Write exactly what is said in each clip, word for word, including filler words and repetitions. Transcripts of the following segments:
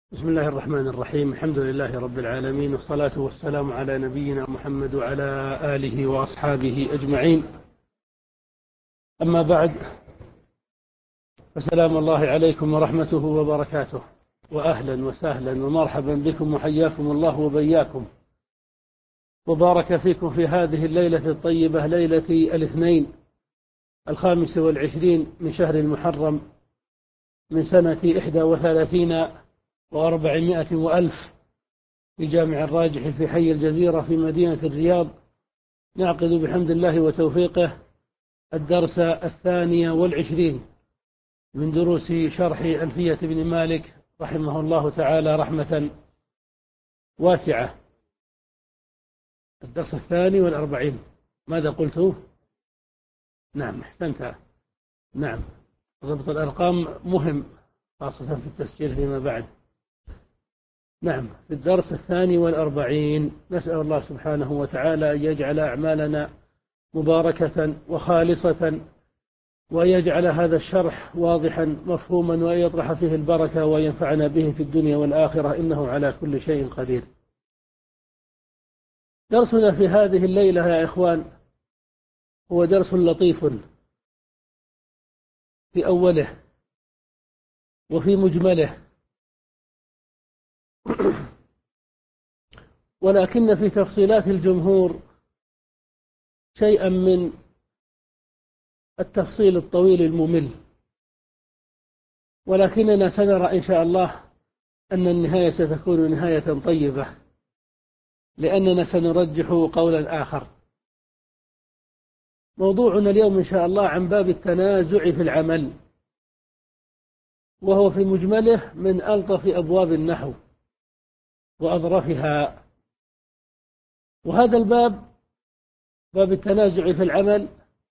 بسم الله الرحمن الرحيم. الحمد لله رب العالمين، والصلاة والسلام على نبينا محمد وعلى آله وأصحابه أجمعين. أما بعد، فسلام الله عليكم ورحمته وبركاته، وأهلا وسهلا ومرحبا بكم، وحياكم الله وبياكم، وبارك فيكم في هذه الليلة الطيبة، ليلة الاثنين الخامس والعشرين من شهر المحرم من سنة إحدى وثلاثين وأربعمائة وألف في جامع الراجح في حي الجزيرة في مدينة الرياض. نعقد بحمد الله وتوفيقه الدرس الثاني والعشرين من دروس شرح ألفية بن مالك رحمه الله تعالى رحمة واسعة. الدرس الثاني والأربعين. ماذا قلت؟ نعم، أحسنت. نعم، ضبط الأرقام مهم، خاصة في التسجيل فيما بعد. نعم، في الدرس الثاني والأربعين. نسأل الله سبحانه وتعالى أن يجعل أعمالنا مباركة وخالصة، ويجعل هذا الشرح واضحا مفهوما، ويطرح فيه البركة، وينفعنا به في الدنيا والآخرة، إنه على كل شيء قدير. درسنا في هذه الليلة يا إخوان هو درس لطيف في أوله وفي مجمله، ولكن في تفصيلات الجمهور شيئا من التفصيل الطويل الممل، ولكننا سنرى إن شاء الله أن النهاية ستكون نهاية طيبة، لأننا سنرجح قولا آخر. موضوعنا اليوم إن شاء الله عن باب التنازع في العمل، وهو في مجمله من ألطف أبواب النحو وأظرفها. وهذا الباب، باب التنازع في العمل،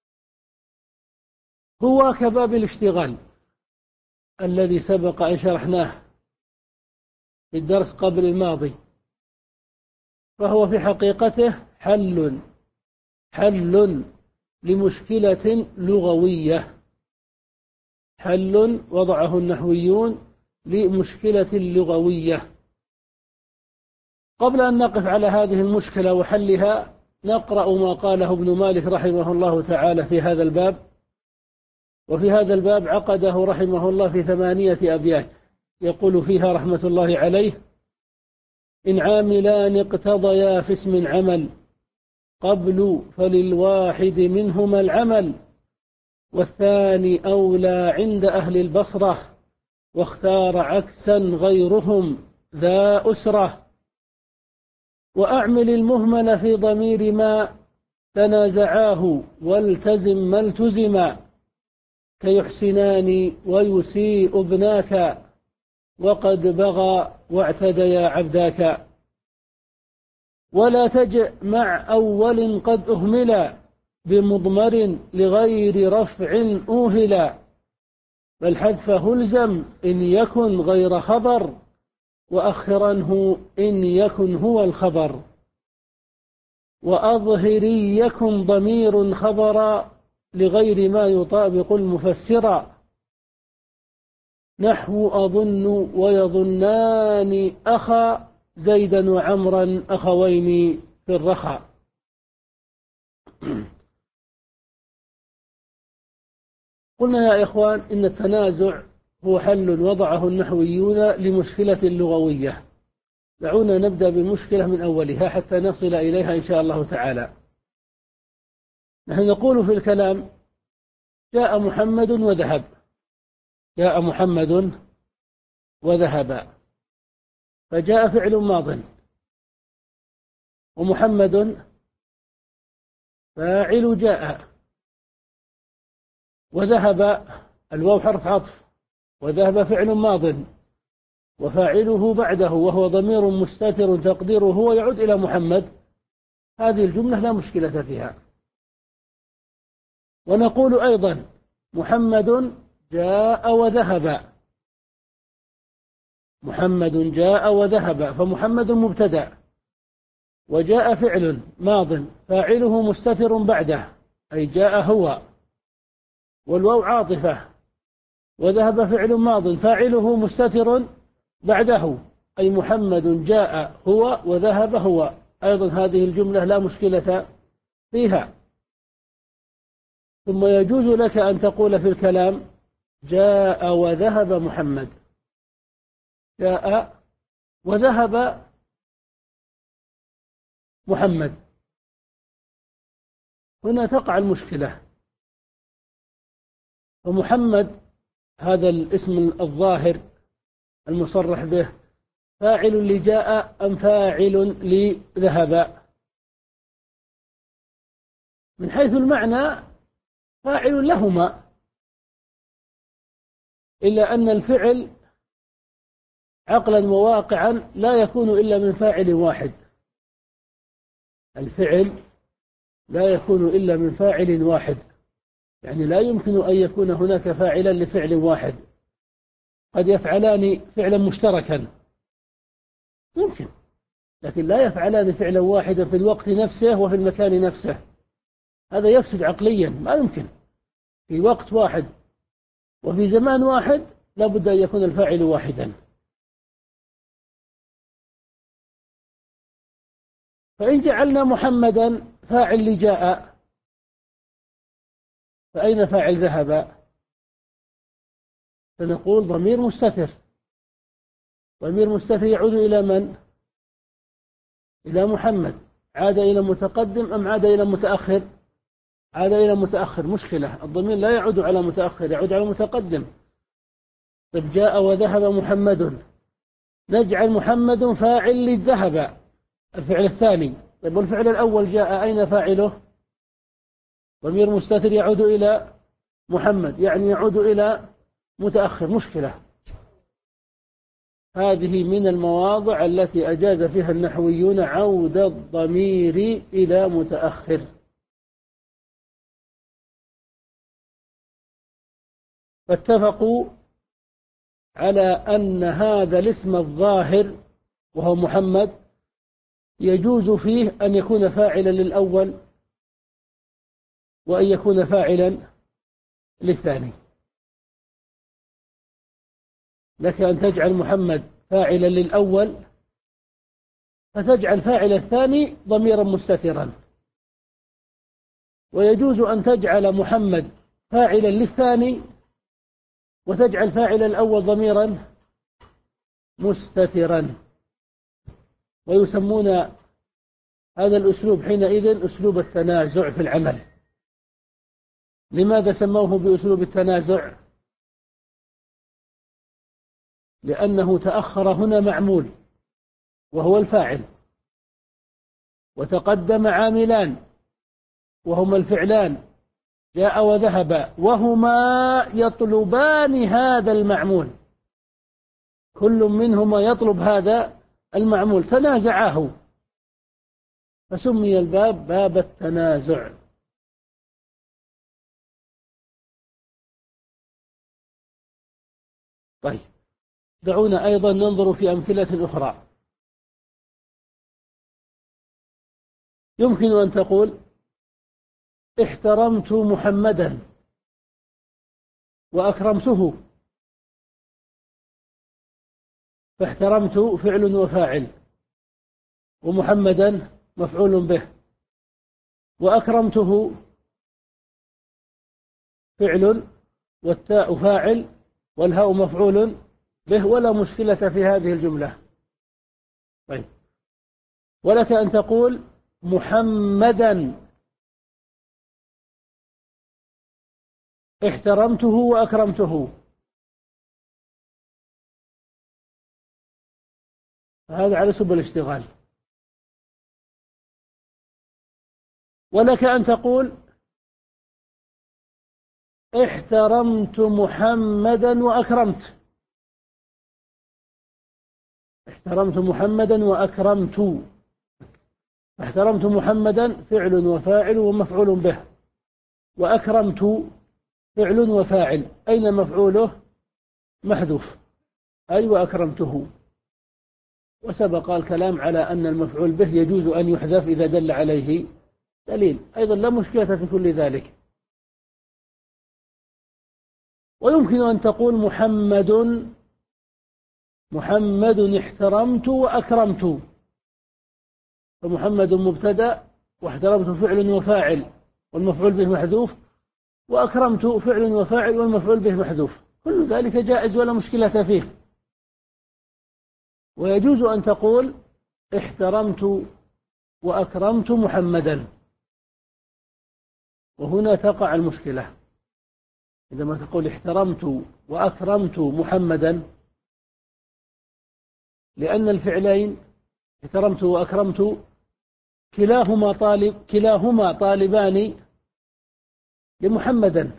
هو كباب الاشتغال الذي سبق أن شرحناه في الدرس قبل الماضي، فهو في حقيقته حل حل لمشكلة لغوية، حل وضعه النحويون لمشكلة لغوية. قبل أن نقف على هذه المشكلة وحلها، نقرأ ما قاله ابن مالك رحمه الله تعالى في هذا الباب. وفي هذا الباب عقده رحمه الله في ثمانية أبيات، يقول فيها رحمة الله عليه: إن عاملان اقتضيا في اسم عمل، قبل فللواحد منهما العمل، والثاني أولى عند أهل البصرة، واختار عكسا غيرهم ذا أسرة. وأعمل المهمل في ضمير ما تنازعاه، والتزم ما التزما، كيحسنان ويسيء ابناك، وقد بغى واعتديا عبداك. ولا تجئ مع أول قد أهملا، بمضمر لغير رفع أوهلا، بل حذفه الزم إن يكن غير خبر، وأخرنه إن يكن هو الخبر. وأظهري يكن ضمير خبرا، لغير ما يطابق المفسرا، نحو أظن ويظنان أخا، زيدا وعمرا أخوين في الرخاء. قلنا يا إخوان إن التنازع هو حل وضعه النحويون لمشكلة لغوية. دعونا نبدأ بالمشكلة من أولها حتى نصل إليها إن شاء الله تعالى. نحن نقول في الكلام: جاء محمد وذهب، جاء محمد وذهب، فجاء فعل ماض، ومحمد فاعل جاء، وذهب الواو حرف عطف، وذهب فعل ماض، وفاعله بعده وهو ضمير مستتر تقديره هو يعود إلى محمد. هذه الجملة لا مشكلة فيها. ونقول أيضا: محمد جاء وذهب، محمد جاء وذهب، فمحمد مبتدأ، وجاء فعل ماض فاعله مستتر بعده، أي جاء هو، والواو عاطفة، وذهب فعل ماض فاعله مستتر بعده، أي محمد جاء هو وذهب هو، أيضا هذه الجملة لا مشكلة فيها. ثم يجوز لك أن تقول في الكلام جاء وذهب محمد، جاء وذهب محمد، هنا تقع المشكلة. ومحمد هذا الاسم الظاهر المصرح به فاعل لجاء أم فاعل لذهب؟ من حيث المعنى فاعل لهما، إلا أن الفعل عقلا وواقعا لا يكون إلا من فاعل واحد. الفعل لا يكون إلا من فاعل واحد، يعني لا يمكن أن يكون هناك فاعلا لفعل واحد. قد يفعلان فعلا مشتركا يمكن، لكن لا يفعلان فعلا واحدا في الوقت نفسه وفي المكان نفسه، هذا يفسد عقليا، ما يمكن. في وقت واحد وفي زمان واحد لا بد أن يكون الفاعل واحدا. فإن جعلنا محمدا فاعل لجاء، فأين فاعل ذهب؟ فنقول ضمير مستتر. ضمير مستتر يعود إلى من؟ إلى محمد. عاد إلى متقدم أم عاد إلى متأخر؟ عاد إلى متأخر. مشكلة، الضمير لا يعود على متأخر، يعود على متقدم. طيب جاء وذهب محمد، نجعل محمد فاعل للذهب، الفعل الثاني. طيب والفعل الأول جاء، أين فاعله؟ ضمير مستتر يعود إلى محمد، يعني يعود إلى متأخر. مشكلة. هذه من المواضع التي أجاز فيها النحويون عود الضمير إلى متأخر. فاتفقوا على أن هذا الاسم الظاهر وهو محمد يجوز فيه أن يكون فاعلا للأول وأن يكون فاعلا للثاني. لك أن تجعل محمد فاعلا للأول فتجعل فاعل الثاني ضميرا مستترا، ويجوز أن تجعل محمد فاعلا للثاني وتجعل فاعل الأول ضميرا مستترا. ويسمون هذا الأسلوب حينئذ أسلوب التنازع في العمل. لماذا سموه بأسلوب التنازع؟ لأنه تأخر هنا معمول وهو الفاعل، وتقدم عاملان وهما الفعلان جاء وذهب، وهما يطلبان هذا المعمول، كل منهما يطلب هذا المعمول، تنازعاه، فسمي الباب باب التنازع. طيب دعونا أيضا ننظر في أمثلة أخرى. يمكن أن تقول احترمت محمدا وأكرمته، فاحترمت فعل وفاعل، ومحمدا مفعول به، وأكرمته فعل والتاء فاعل والهاء مفعول به، ولا مشكلة في هذه الجملة. طيب ولك أن تقول محمدا احترمته وأكرمته، هذا على سبيل الاشتغال. ولك أن تقول احترمت محمدا وأكرمت، احترمت محمدا وأكرمت، احترمت محمدا فعل وفاعل ومفعول به، وأكرمت فعل وفاعل، أين مفعوله؟ محذوف، أي وأكرمته. وسبق الكلام على أن المفعول به يجوز أن يحذف إذا دل عليه دليل، أيضا لا مشكلة في كل ذلك. ويمكن أن تقول محمد محمد احترمت وأكرمت، فمحمد مبتدأ واحترمت فعل وفاعل والمفعول به محذوف، وأكرمت فعل وفاعل والمفعول به محذوف، كل ذلك جائز ولا مشكلة فيه. ويجوز أن تقول احترمت وأكرمت محمدا، وهنا تقع المشكلة. عندما تقول احترمت وأكرمت محمدا، لأن الفعلين احترمت وأكرمت كلاهما طالب كلاهما طالبان لمحمدا،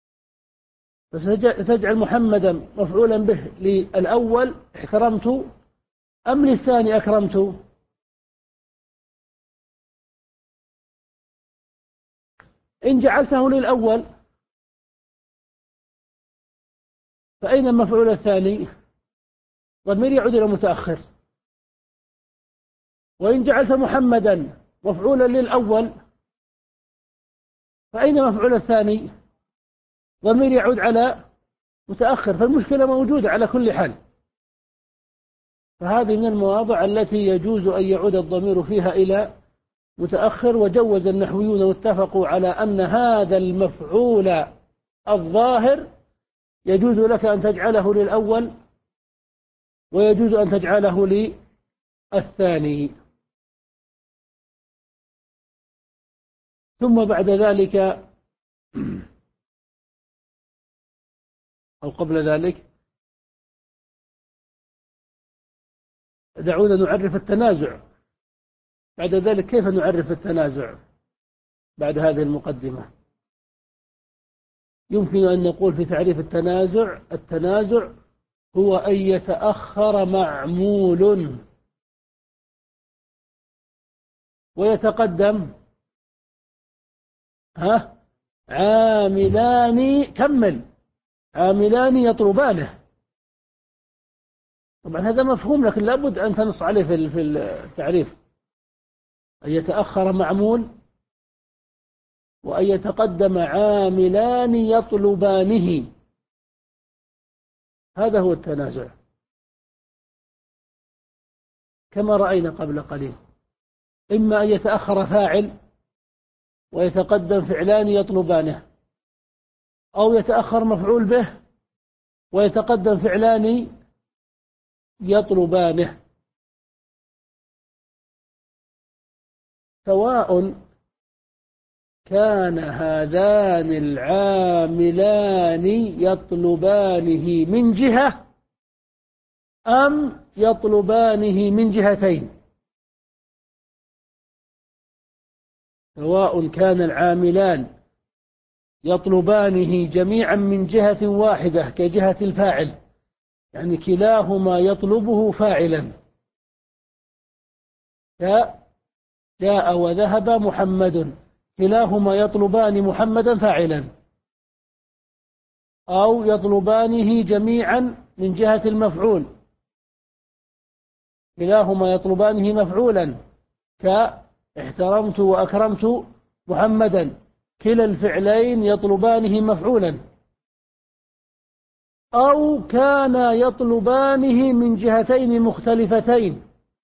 فتجعل محمدا مفعولا به للأول احترمت أم للثاني أكرمت؟ إن جعلته للأول فأين المفعول الثاني؟ ضمير يعود إلى متأخر. وإن جعلت محمدا مفعولا للأول فأين مفعول الثاني؟ ضمير يعود على متأخر. فالمشكلة موجودة على كل حال. فهذه من المواضع التي يجوز أن يعود الضمير فيها إلى متأخر. وجوز النحويون واتفقوا على أن هذا المفعول الظاهر يجوز لك أن تجعله للأول ويجوز أن تجعله للثاني. ثم بعد ذلك أو قبل ذلك دعونا نعرف التنازع. بعد ذلك كيف نعرف التنازع بعد هذه المقدمة؟ يمكن أن نقول في تعريف التنازع: التنازع هو أن يتأخر معمول ويتقدم ها عاملان كمل عاملان يطلبانه. طبعا هذا مفهوم، لكن لابد أن تنص عليه في التعريف: أن يتأخر معمول وأن يتقدم عاملان يطلبانه. هذا هو التنازع كما رأينا قبل قليل. إما أن يتأخر فاعل ويتقدم فعلان يطلبانه، أو يتأخر مفعول به ويتقدم فعلان يطلبانه، سواء كان هذان العاملان يطلبانه من جهة أم يطلبانه من جهتين. سواء كان العاملان يطلبانه جميعا من جهة واحدة كجهة الفاعل، يعني كلاهما يطلبه فاعلا، جاء وذهب محمد، كلاهما يطلبان محمدا فاعلا، أو يطلبانه جميعا من جهة المفعول، كلاهما يطلبانه مفعولا كاحترمت وأكرمت محمدا، كلا الفعلين يطلبانه مفعولا. أو كانا يطلبانه من جهتين مختلفتين،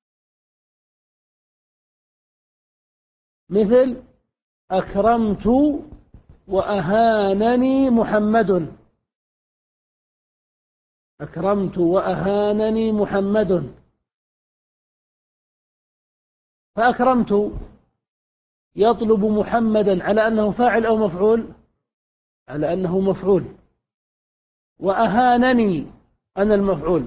مثل أكرمت وأهانني محمد، أكرمت وأهانني محمد. فأكرمت يطلب محمدا على أنه فاعل أو مفعول؟ على أنه مفعول. وأهانني أنا المفعول،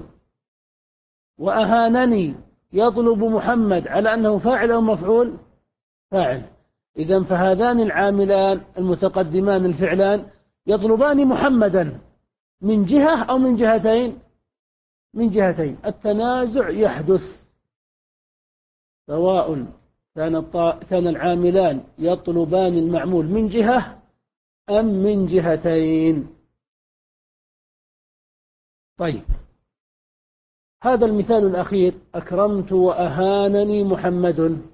وأهانني يطلب محمد على أنه فاعل أو مفعول؟ فاعل. إذن فهذان العاملان المتقدمان الفعلان يطلبان محمدا من جهة أو من جهتين؟ من جهتين. التنازع يحدث سواء كان كان العاملان يطلبان المعمول من جهة أم من جهتين. طيب، هذا المثال الأخير: أكرمت وأهانني محمد.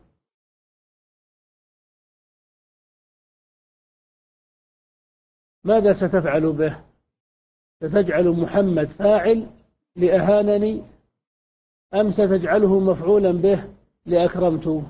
ماذا ستفعل به؟ ستجعل محمد فاعل لأهانني أم ستجعله مفعولا به لأكرمت؟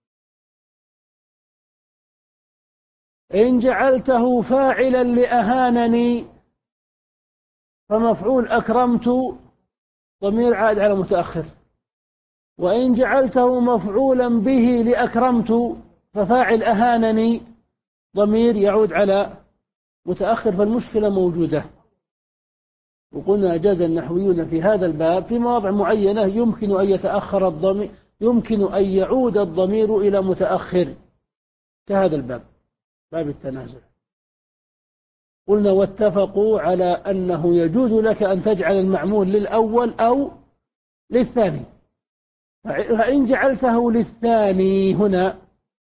إن جعلته فاعلا لأهانني فمفعول أكرمت ضمير عائد على متأخر، وإن جعلته مفعولا به لأكرمت ففاعل أهانني ضمير يعود على متأخر. فالمشكلة موجودة. وقلنا أجاز النحويون في هذا الباب في مواضع معينة يمكن أن يتأخر الضمير، يمكن أن يعود الضمير إلى متأخر كهذا الباب، باب التنازع. قلنا واتفقوا على أنه يجوز لك أن تجعل المعمول للأول أو للثاني. فإن جعلته للثاني هنا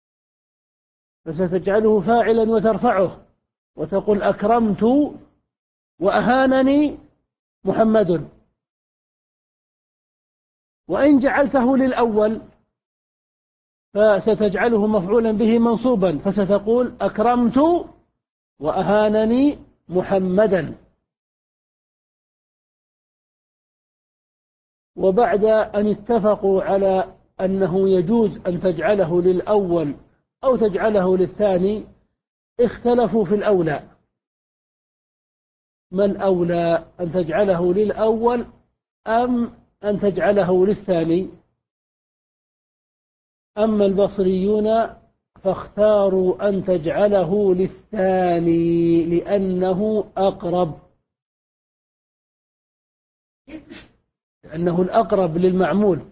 فستجعله فاعلا وترفعه وتقول أكرمت وأهانني محمد. وإن جعلته للأول فستجعله مفعولا به منصوبا فستقول أكرمت وأهانني محمدا. وبعد أن اتفقوا على أنه يجوز أن تجعله للأول أو تجعله للثاني اختلفوا في الأولى. ما الأولى، أن تجعله للأول أم أن تجعله للثاني؟ أما البصريون فاختاروا أن تجعله للثاني لأنه أقرب، لأنه الأقرب للمعمول.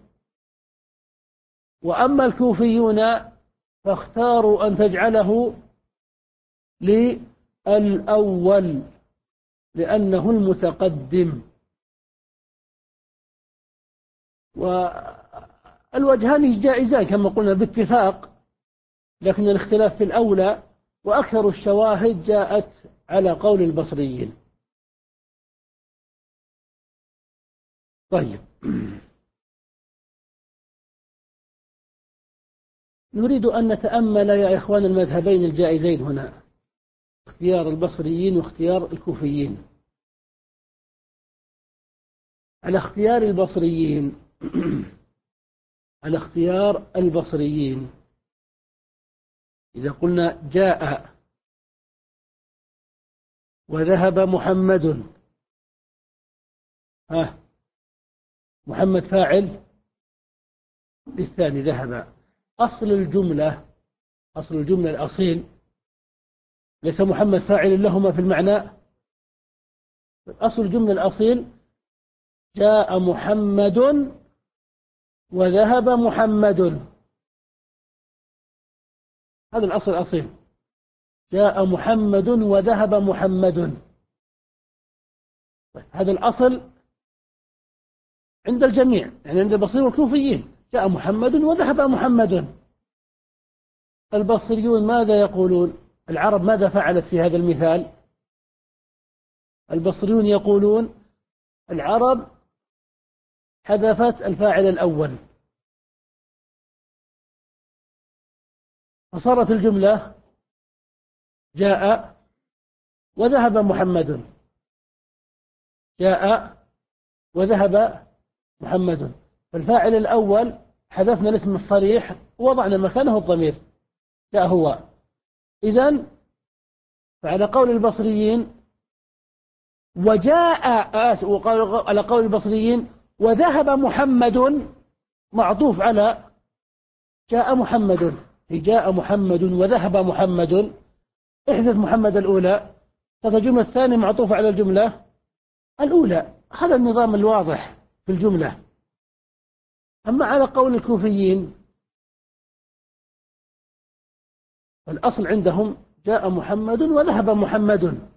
وأما الكوفيون فاختاروا أن تجعله للأول لأنه المتقدم. والوجهان جائزان كما قلنا باتفاق، لكن الاختلاف في الأولى، وأكثر الشواهد جاءت على قول البصريين. طيب، نريد أن نتأمل يا إخوان المذهبين الجائزين هنا، اختيار البصريين واختيار الكوفيين. على اختيار البصريين على اختيار البصريين إذا قلنا جاء وذهب محمد، ها محمد فاعل للثاني ذهب. أصل الجملة أصل الجملة الأصيل ليس محمد فاعل لهما في المعنى. أصل الجملة الأصيل جاء محمد وذهب محمد، هذا الأصل الأصيل. جاء محمد وذهب محمد، هذا الأصل عند الجميع، يعني عند البصريين والكوفيين. جاء محمد وذهب محمد. البصريون ماذا يقولون؟ العرب ماذا فعلت في هذا المثال؟ البصريون يقولون العرب حذفت الفاعل الأول، فصارت الجملة جاء وذهب محمد، جاء وذهب محمد. فالفاعل الأول حذفنا الاسم الصريح ووضعنا مكانه الضمير جاء هو. إذن فعلى قول البصريين وجاء على قول البصريين وذهب محمد معطوف على جاء محمد، جاء محمد وذهب محمد، احذف محمد الأولى، فالجملة الثانية معطوفة على الجملة الأولى. هذا النظام الواضح في الجملة. أما على قول الكوفيين الأصل عندهم جاء محمد وذهب محمد.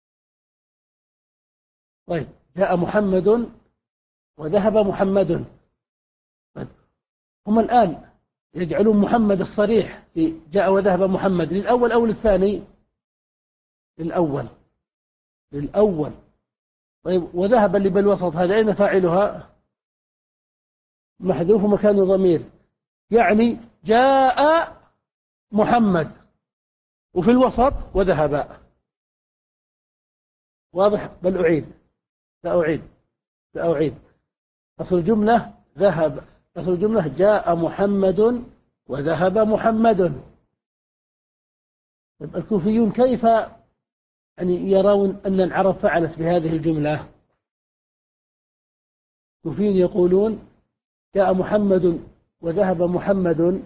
طيب، جاء محمد وذهب محمد. طيب، هم الآن يجعلون محمد الصريح في جاء وذهب محمد للأول أو للثاني؟ للأول للأول. طيب، وذهب اللي بالوسط هذا أين فاعلها؟ محذوف مكان ضمير، يعني جاء محمد وفي الوسط وذهب. واضح؟ بل أعيد سأعيد سأعيد أصل الجملة ذهب، أصل الجملة جاء محمد وذهب محمد. الكوفيون كيف يعني يرون أن العرب فعلت بهذه الجملة؟ الكوفيون يقولون جاء محمد وذهب محمد،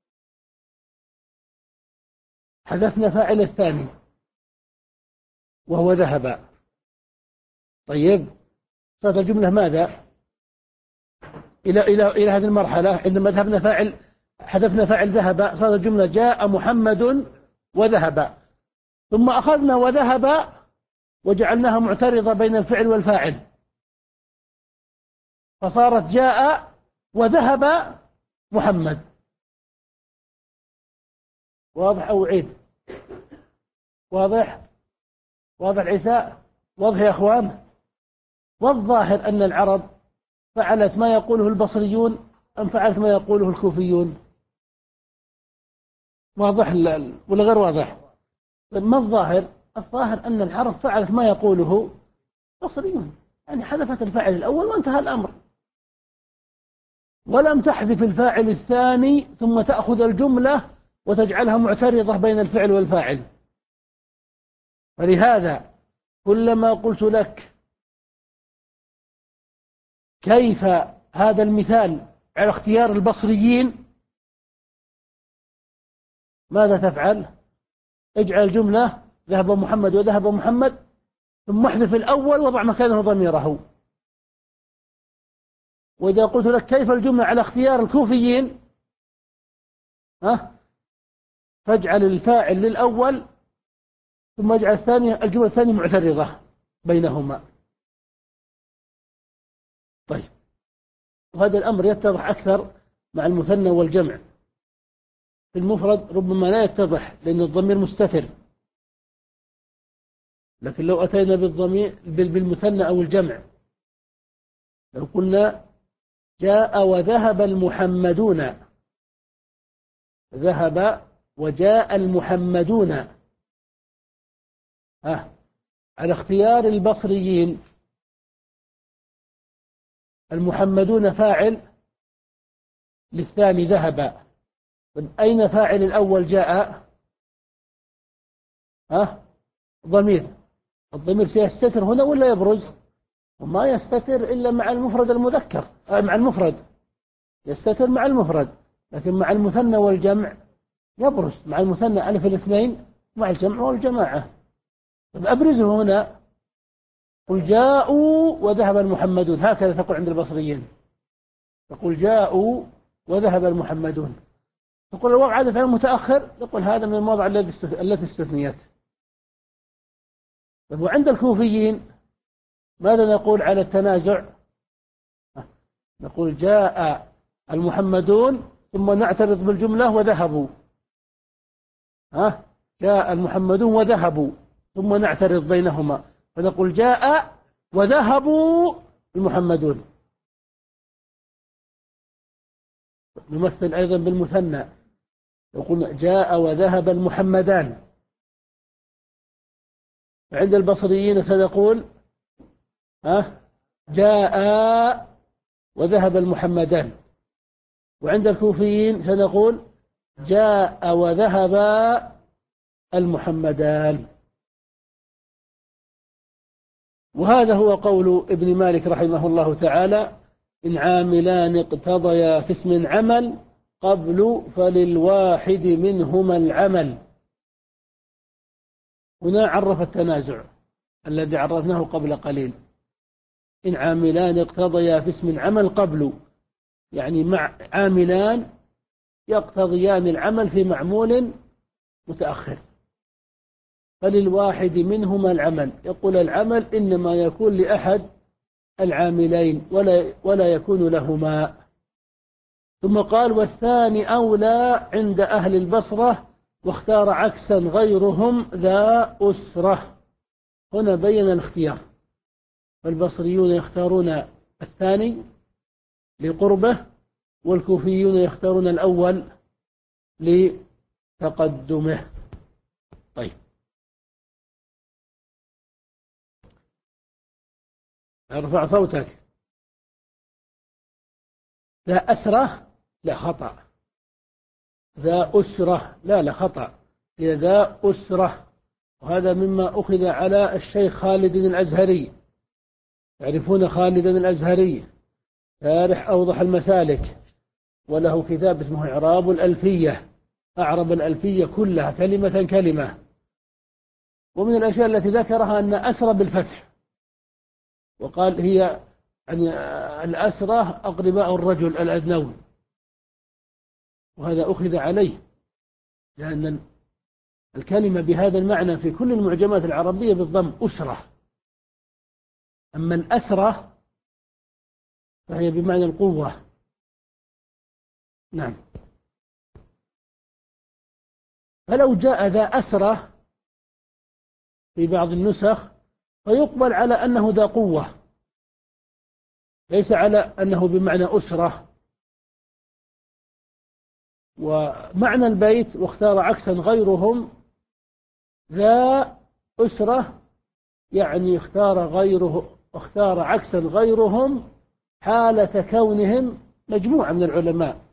حذفنا فاعل الثاني وهو ذهب. طيب صارت الجملة ماذا؟ إلى إلى إلى هذه المرحلة عندما ذهبنا فاعل حذفنا فاعل ذهب، صارت الجملة جاء محمد وذهب، ثم أخذنا وذهب وجعلناها معترضة بين الفعل والفاعل، فصارت جاء وذهب محمد. واضح أو عيد؟ واضح؟ واضح عيسى؟ واضح يا أخوان؟ والظاهر أن العرب فعلت ما يقوله البصريون أم فعلت ما يقوله الكوفيون؟ واضح ولا غير واضح؟ ما الظاهر؟ الظاهر أن العرب فعلت ما يقوله البصريون، يعني حذفت الفاعل الأول وانتهى الأمر، ولم تحذف الفاعل الثاني ثم تأخذ الجملة وتجعلها معترضة بين الفعل والفاعل. فلهذا كلما قلت لك كيف هذا المثال على اختيار البصريين ماذا تفعل؟ اجعل جملة ذهب محمد وذهب محمد ثم احذف الأول وضع مكانه ضميره. وإذا قلت لك كيف الجملة على اختيار الكوفيين، ها فاجعل الفاعل للأول ثم اجعل الثانية الجملة الثانية معترضة بينهما. طيب وهذا الأمر يتضح أكثر مع المثنى والجمع. في المفرد ربما لا يتضح لأن الضمير مستتر، لكن لو أتينا بالضمير بالمثنى أو الجمع، لو قلنا جاء وذهب المحمدون، ذهب وجاء المحمدون، ها على اختيار البصريين المحمدون فاعل للثاني ذهب، أين فاعل الأول جاء؟ ها ضمير، الضمير سيستتر هنا ولا يبرز؟ وما يستتر إلا مع المفرد المذكر، مع المفرد يستتر مع المفرد، لكن مع المثنى والجمع يبرز، مع المثنى ألف الاثنين مع الجمع والجماعة. أبرزه هنا، قل جاءوا وذهب المحمدون، هكذا تقول عند البصريين، تقول جاءوا وذهب المحمدون. تقول الواو عاد فعل متأخر، تقول هذا من المواضع التي استثنيت. وعند الكوفيين ماذا نقول على التنازع؟ نقول جاء المحمدون ثم نعترض بالجملة وذهبوا، ها جاء المحمدون وذهبوا ثم نعترض بينهما فنقول جاء وذهبوا المحمدون. نمثل أيضا بالمثنى، يقول جاء وذهب المحمدان. عند البصريين سنقول ها جاء وذهب المحمدان، وعند الكوفيين سنقول جاء وذهب المحمدان. وهذا هو قول ابن مالك رحمه الله تعالى: إن عاملان اقتضيا في اسم عمل قبل فللواحد منهما العمل. هنا عرف التنازع الذي عرفناه قبل قليل. إن عاملان اقتضيا في اسم عمل قبل، يعني مع عاملان يقتضيان العمل في معمول متأخر، فللواحد منهما العمل. يقول العمل إنما يكون لأحد العاملين ولا ولا يكون لهما. ثم قال: والثاني أولى عند أهل البصرة، واختار عكسا غيرهم ذا أسرة. هنا بين الاختيار، فالبصريون يختارون الثاني لقربه، والكوفيون يختارون الأول لتقدمه. طيب ارفع صوتك. ذا أسرة لا خطأ، ذا أسرة لا لا خطأ، هي ذا أسرة. وهذا مما أخذ على الشيخ خالد الأزهري، تعرفون خالد الأزهري شارح أوضح المسالك، وله كتاب اسمه إعراب الألفية، أعرب الألفية كلها كلمة كلمة. ومن الأشياء التي ذكرها أن أسرى بالفتح، وقال هي يعني الأسرى أقرباء الرجل الأدنون، وهذا أخذ عليه لأن الكلمة بهذا المعنى في كل المعجمات العربية بالضم أسرة. أما الأسرة فهي بمعنى القوة. نعم. فلو جاء ذا أسرة في بعض النسخ فيقبل على أنه ذا قوة، ليس على أنه بمعنى أسرة. ومعنى البيت واختار عكسا غيرهم ذا أسرة، يعني اختار غيره، اختار عكسا غيرهم حالة كونهم مجموعة من العلماء،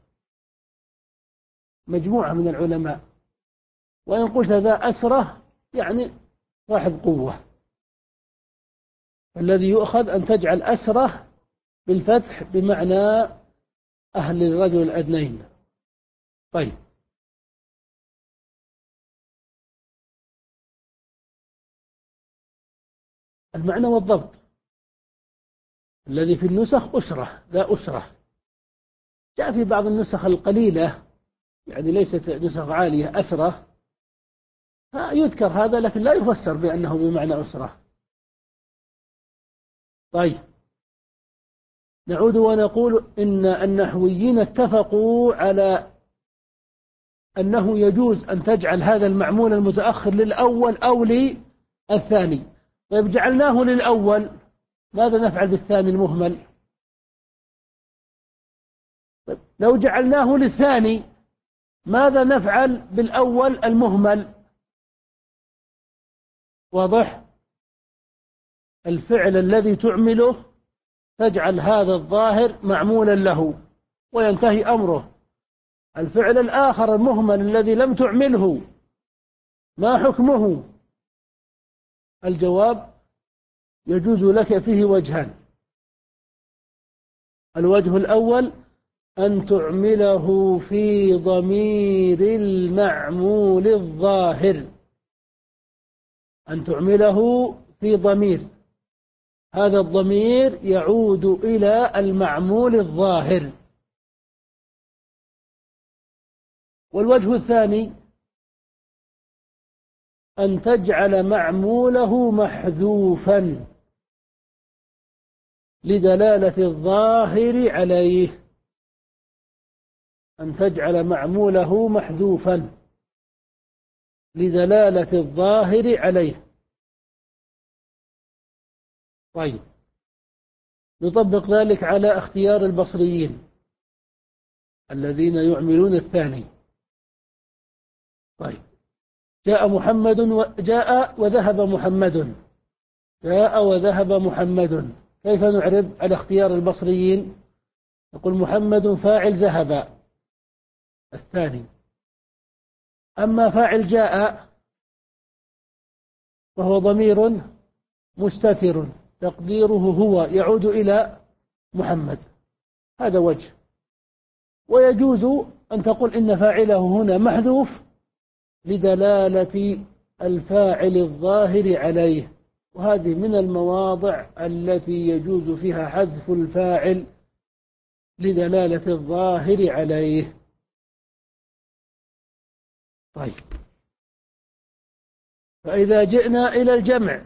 مجموعة من العلماء. وإن قلت ذا أسرة يعني صاحب قوة، الذي يؤخذ أن تجعل أسرة بالفتح بمعنى أهل الرجل الأدنين. طيب، المعنى والضبط الذي في النسخ أسرة، ذا أسرة. جاء في بعض النسخ القليلة يعني ليست نسخ عالية أسرة، يذكر هذا لكن لا يفسر بأنه بمعنى أسرة. طيب، نعود ونقول إن النحويين اتفقوا على أنه يجوز أن تجعل هذا المعمول المتأخر للأول أو للثاني. طيب، جعلناه للأول، ماذا نفعل بالثاني المهمل؟ طيب، لو جعلناه للثاني ماذا نفعل بالأول المهمل؟ واضح؟ الفعل الذي تعمله تجعل هذا الظاهر معمولا له وينتهي أمره. الفعل الآخر المهمل الذي لم تعمله ما حكمه؟ الجواب يجوز لك فيه وجهان. الوجه الأول أن تعمله في ضمير المعمول الظاهر، أن تعمله في ضمير، هذا الضمير يعود إلى المعمول الظاهر. والوجه الثاني أن تجعل معموله محذوفا لدلالة الظاهر عليه، أن تجعل معموله محذوفا لدلالة الظاهر عليه. طيب، نطبق ذلك على اختيار البصريين الذين يعملون الثاني. طيب، جاء محمد وجاء وذهب محمد، جاء وذهب محمد، كيف نعرب على اختيار البصريين؟ نقول محمد فاعل ذهب الثاني. أما فاعل جاء فهو ضمير مستتر تقديره هو يعود إلى محمد، هذا وجه. ويجوز أن تقول إن فاعله هنا محذوف لدلالة الفاعل الظاهر عليه، وهذه من المواضع التي يجوز فيها حذف الفاعل لدلالة الظاهر عليه. طيب، فإذا جئنا إلى الجمع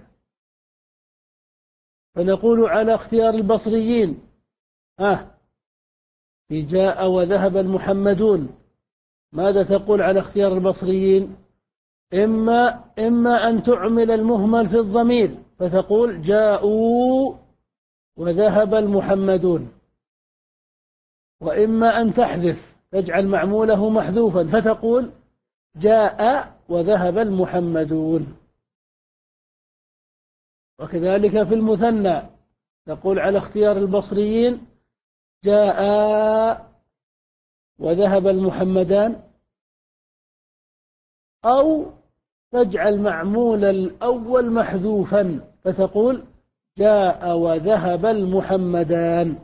فنقول على اختيار البصريين آه في جاء وذهب المحمدون، ماذا تقول على اختيار البصريين؟ إما, إما أن تعمل المهمل في الضمير فتقول جاءوا وذهب المحمدون، وإما أن تحذف تجعل معموله محذوفا فتقول جاء وذهب المحمدون. وكذلك في المثنى تقول على اختيار البصريين جاء وذهب المحمدان، أو تجعل معمول الأول محذوفا فتقول جاء وذهب المحمدان.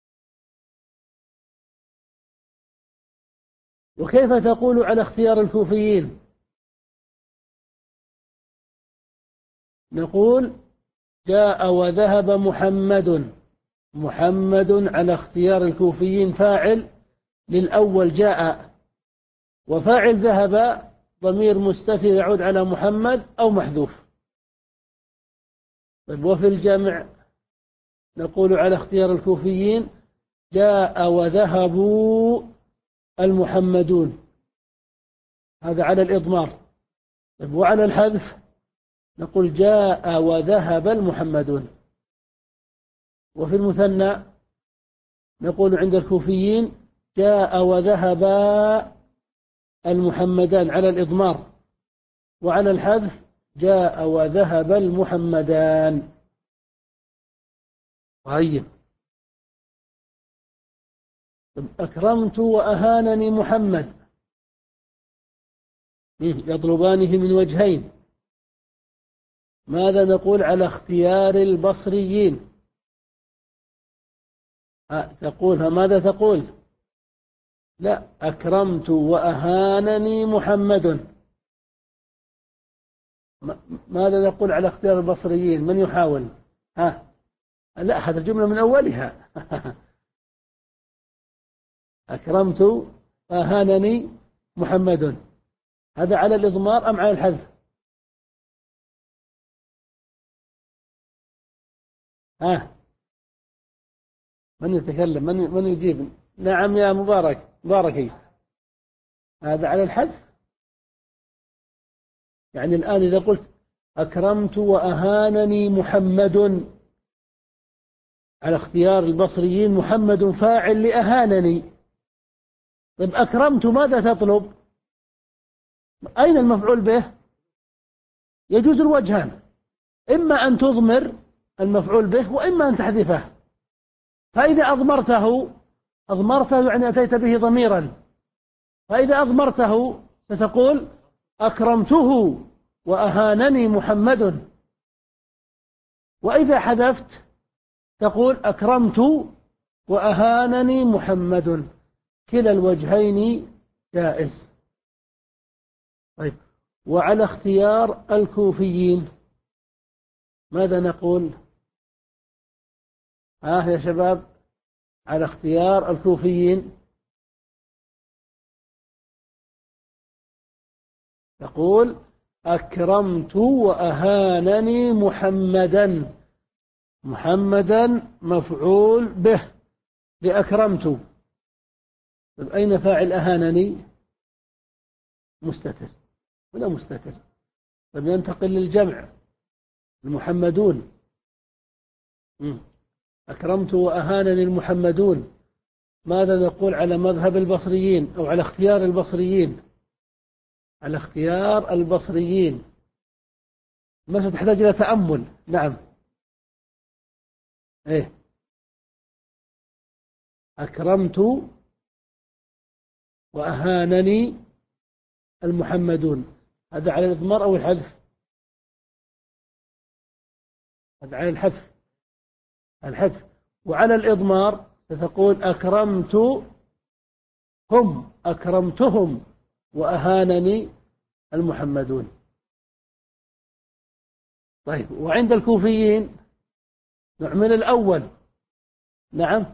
وكيف تقول على اختيار الكوفيين؟ نقول جاء وذهب محمد، محمد على اختيار الكوفيين فاعل للأول جاء، وفاعل ذهب ضمير مستتر يعود على محمد أو محذوف. طيب وفي الجمع نقول على اختيار الكوفيين جاء وذهبوا المحمدون، هذا على الإضمار. طيب وعلى الحذف نقول جاء وذهب المحمدون. وفي المثنى نقول عند الكوفيين جاء وذهب المحمدان على الإضمار، وعلى الحذف جاء وذهب المحمدان. طيب أكرمت وأهانني محمد يطلبانه من وجهين، ماذا نقول على اختيار البصريين؟ تقولها ماذا تقول؟ لا، أكرمت وأهانني محمد. ماذا نقول على اختيار البصريين؟ من يحاول؟ ها؟ لا، هذا الجملة من أولها. أكرمت وأهانني محمد، هذا على الإضمار أم على الحذف؟ ها؟ من يتكلم؟ من من يجيب؟ نعم يا مبارك، مباركي، هذا على الحذف. يعني الآن إذا قلت أكرمت وأهانني محمد على اختيار البصريين، محمد فاعل لأهانني. طيب أكرمت ماذا تطلب؟ أين المفعول به؟ يجوز الوجهان، إما أن تضمر المفعول به وإما أن تحذفه. فإذا أضمرته أضمرته يعني أتيت به ضميرا، فإذا أضمرته ستقول أكرمته وأهانني محمد، وإذا حذفت تقول أكرمت وأهانني محمد. كلا الوجهين جائز. طيب وعلى اختيار الكوفيين ماذا نقول؟ ها آه يا شباب، على اختيار الكوفيين تقول أكرمت وأهانني محمدا. محمدا مفعول به لأكرمت. طيب أين فاعل أهانني؟ مستتر ولا مستتر؟ طيب ينتقل للجمع، المحمدون. أكرمت وأهانني المحمدون، ماذا نقول على مذهب البصريين أو على اختيار البصريين؟ على اختيار البصريين ما تحتاج إلى تأمل. نعم، إيه، أكرمت وأهانني المحمدون، هذا على الإضمار أو الحذف؟ هذا على الحذف، الحذف. وعلى الإضمار ستقول أكرمت هم أكرمتهم وأهانني المحمدون. طيب وعند الكوفيين نعمل الأول. نعم،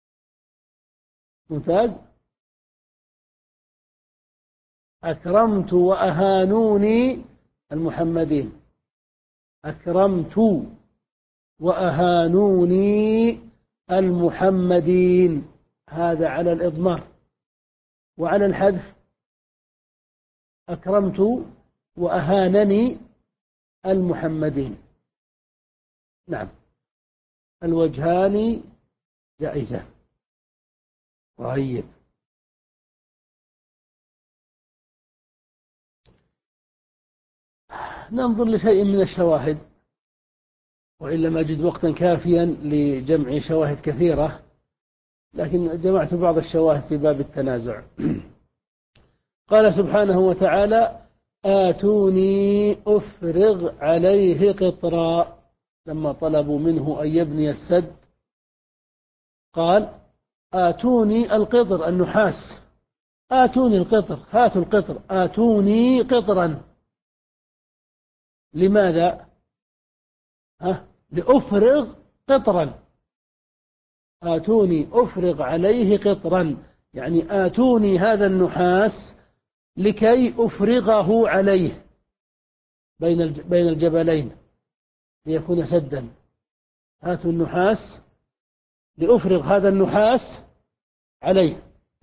ممتاز. أكرمت وأهانوني المحمدين، أكرمت وأهانوني المحمدين، هذا على الإضمار. وعلى الحذف أكرمت وأهانني المحمدين. نعم، الوجهان جائزة. طيب ننظر لشيء من الشواهد، وإن لم أجد وقتا كافيا لجمع شواهد كثيرة. لكن جمعت بعض الشواهد في باب التنازع. قال سبحانه وتعالى: آتوني أفرغ عليه قطرا. لما طلبوا منه أن يبني السد قال: آتوني القطر النحاس، آتوني القطر، هاتوا القطر، آتوني قطرا. لماذا؟ ها؟ لأفرغ قطرا. آتوني أفرغ عليه قطرا، يعني آتوني هذا النحاس لكي أفرغه عليه بين بين الجبلين ليكون سدا. هاتوا النحاس لأفرغ هذا النحاس عليه.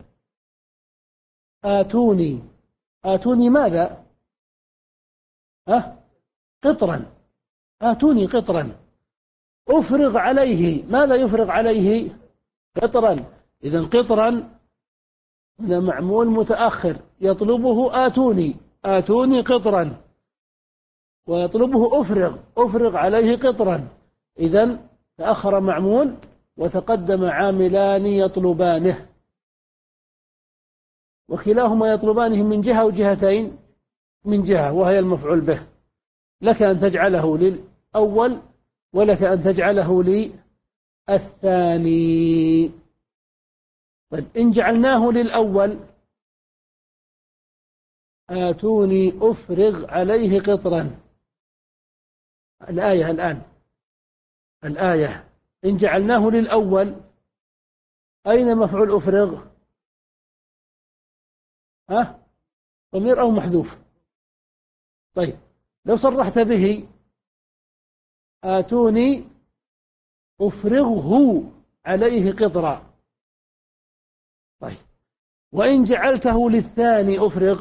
آتوني، آتوني ماذا؟ ها؟ قطرا، آتوني قطرا. أفرغ عليه، ماذا يفرغ عليه؟ قطرا. إذن قطرا هنا معمول متأخر، يطلبه آتوني، آتوني قطرا، ويطلبه أفرغ، أفرغ عليه قطرا. إذن تأخر معمول وتقدم عاملان يطلبانه، وكلاهما يطلبانه من جهة وجهتين، من جهة وهي المفعول به. لك أن تجعله للأول ولك أن تجعله للثاني. طيب إن جعلناه للأول: آتوني أفرغ عليه قطرا. الآية الآن، الآية إن جعلناه للأول أين مفعول أفرغ؟ ها؟ ضمير أو محذوف؟ طيب لو صرحت به: آتوني أفرغه عليه قطرا. طيب وإن جعلته للثاني أفرغ،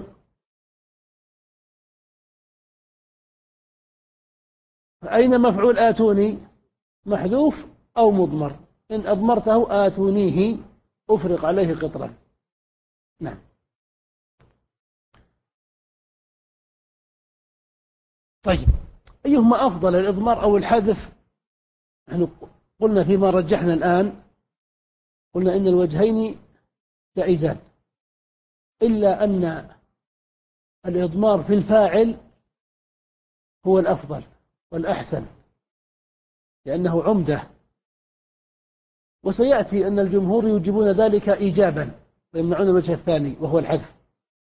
فأين مفعول آتوني؟ محذوف أو مضمر؟ إن أضمرته: آتونيه أفرغ عليه قطرا. نعم. طيب أيهما أفضل، الإضمار أو الحذف؟ نحن قلنا فيما رجحنا الآن، قلنا إن الوجهين جائزان، إلا أن الإضمار في الفاعل هو الأفضل والأحسن لأنه عمدة، وسيأتي أن الجمهور يوجبون ذلك إيجابا ويمنعون الوجه الثاني وهو الحذف.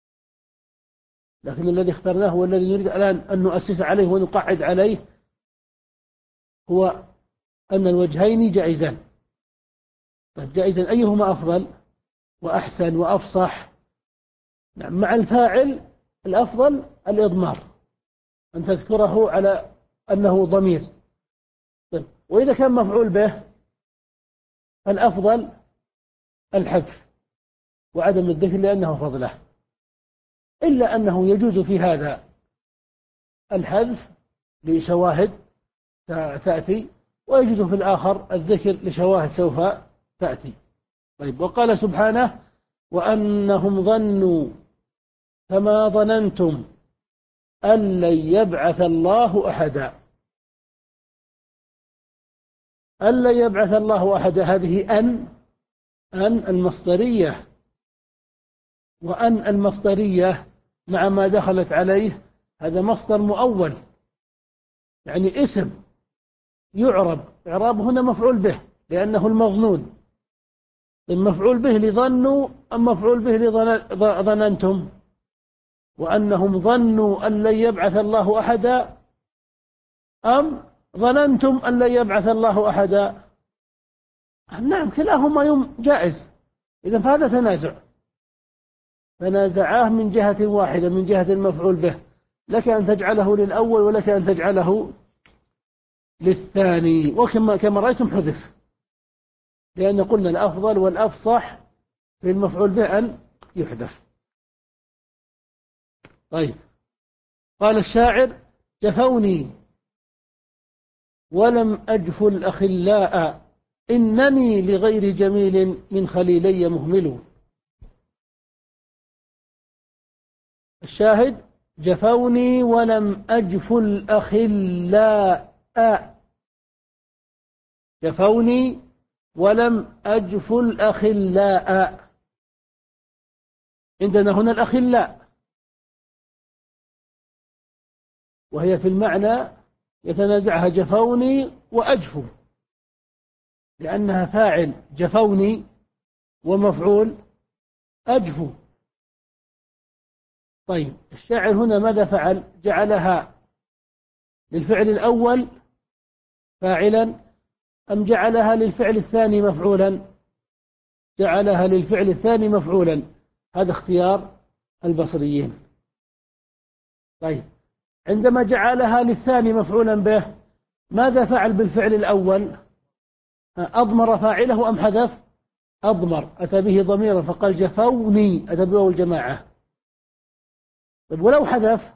لكن الذي اخترناه والذي نريد الآن أن نؤسس عليه ونقعد عليه هو أن الوجهين جائزان. طيب جائزا أيهما أفضل وأحسن وأفصح؟ نعم، مع الفاعل الأفضل الإضمار، أن تذكره على أنه ضمير. طيب وإذا كان مفعول به الأفضل الحذف وعدم الذكر لأنه فضله، إلا أنه يجوز في هذا الحذف لشواهد تأتي، ويجوز في الآخر الذكر لشواهد سوف تأتي. طيب وقال سبحانه: وأنهم ظنوا كما ظننتم أن لن يبعث الله أحدا. أن لن يبعث الله أحدا هذه أن أن المصدرية، وأن المصدرية مع ما دخلت عليه هذا مصدر مؤول، يعني اسم يعرب إعراب هنا مفعول به لأنه المظنون. المفعول به لظنوا أم مفعول به لظننتم؟ وأنهم ظنوا أن لن يبعث الله أحدا أم ظننتم أن لن يبعث الله أحدا؟ نعم كلاهما يوم جائز. إذن فهذا تنازع، تنازعاه من جهة واحدة، من جهة المفعول به، لك أن تجعله للأول ولك أن تجعله للثاني. وكما كما رأيتم حذف، لأن قلنا الأفضل والأفصح في المفعول به أن يحذف. طيب قال الشاعر: جفوني ولم أجف الأخلاء إنني لغير جميل من خليلي مهمل. الشاهد: جفوني ولم أجف الأخلاء، جفوني ولم أجف الأخلاء. عندنا هنا الأخلاء، وهي في المعنى يتنازعها جفوني وأجفو، لأنها فاعل جفوني ومفعول أجفو. طيب الشاعر هنا ماذا فعل؟ جعلها للفعل الأول فاعلا أم جعلها للفعل الثاني مفعولا؟ جعلها للفعل الثاني مفعولا، هذا اختيار البصريين. طيب عندما جعلها للثاني مفعولا به، ماذا فعل بالفعل الأول؟ أضمر فاعله أم حذف؟ أضمر، أتى به ضميرا فقال جفوني، أتى به الجماعة. طيب ولو حذف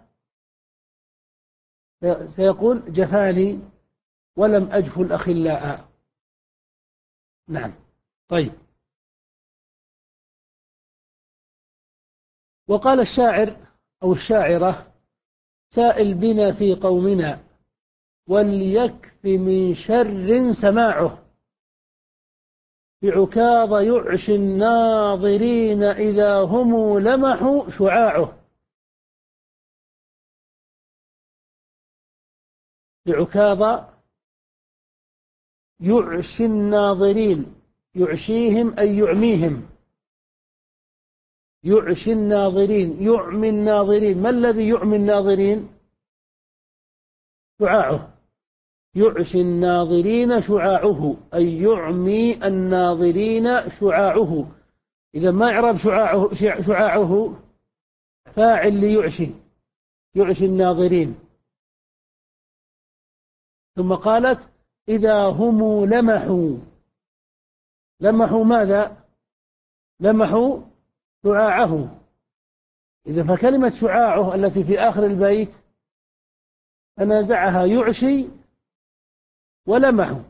سيقول جفاني ولم أجف الأخلاء. نعم. طيب وقال الشاعر أو الشاعرة: سائل بنا في قومنا وليكف من شر سماعه، بعكاظ يعشي الناظرين إذا هم لمحوا شعاعه. بعكاظ يعشي الناظرين، يعشيهم أي يعميهم، يعشي الناظرين، يعمي الناظرين. ما الذي يعمي الناظرين؟ شعاعه. يعشي الناظرين شعاعه أي يعمي الناظرين شعاعه. إذا ما إعراب شعاعه؟ شعاعه فاعل ليعشي، يعشي الناظرين. ثم قالت إذا هم لمحوا. لمحوا ماذا؟ لمحوا شعاعه. إذا فكلمة شعاعه التي في آخر البيت تنازعها يعشي ولمحوا.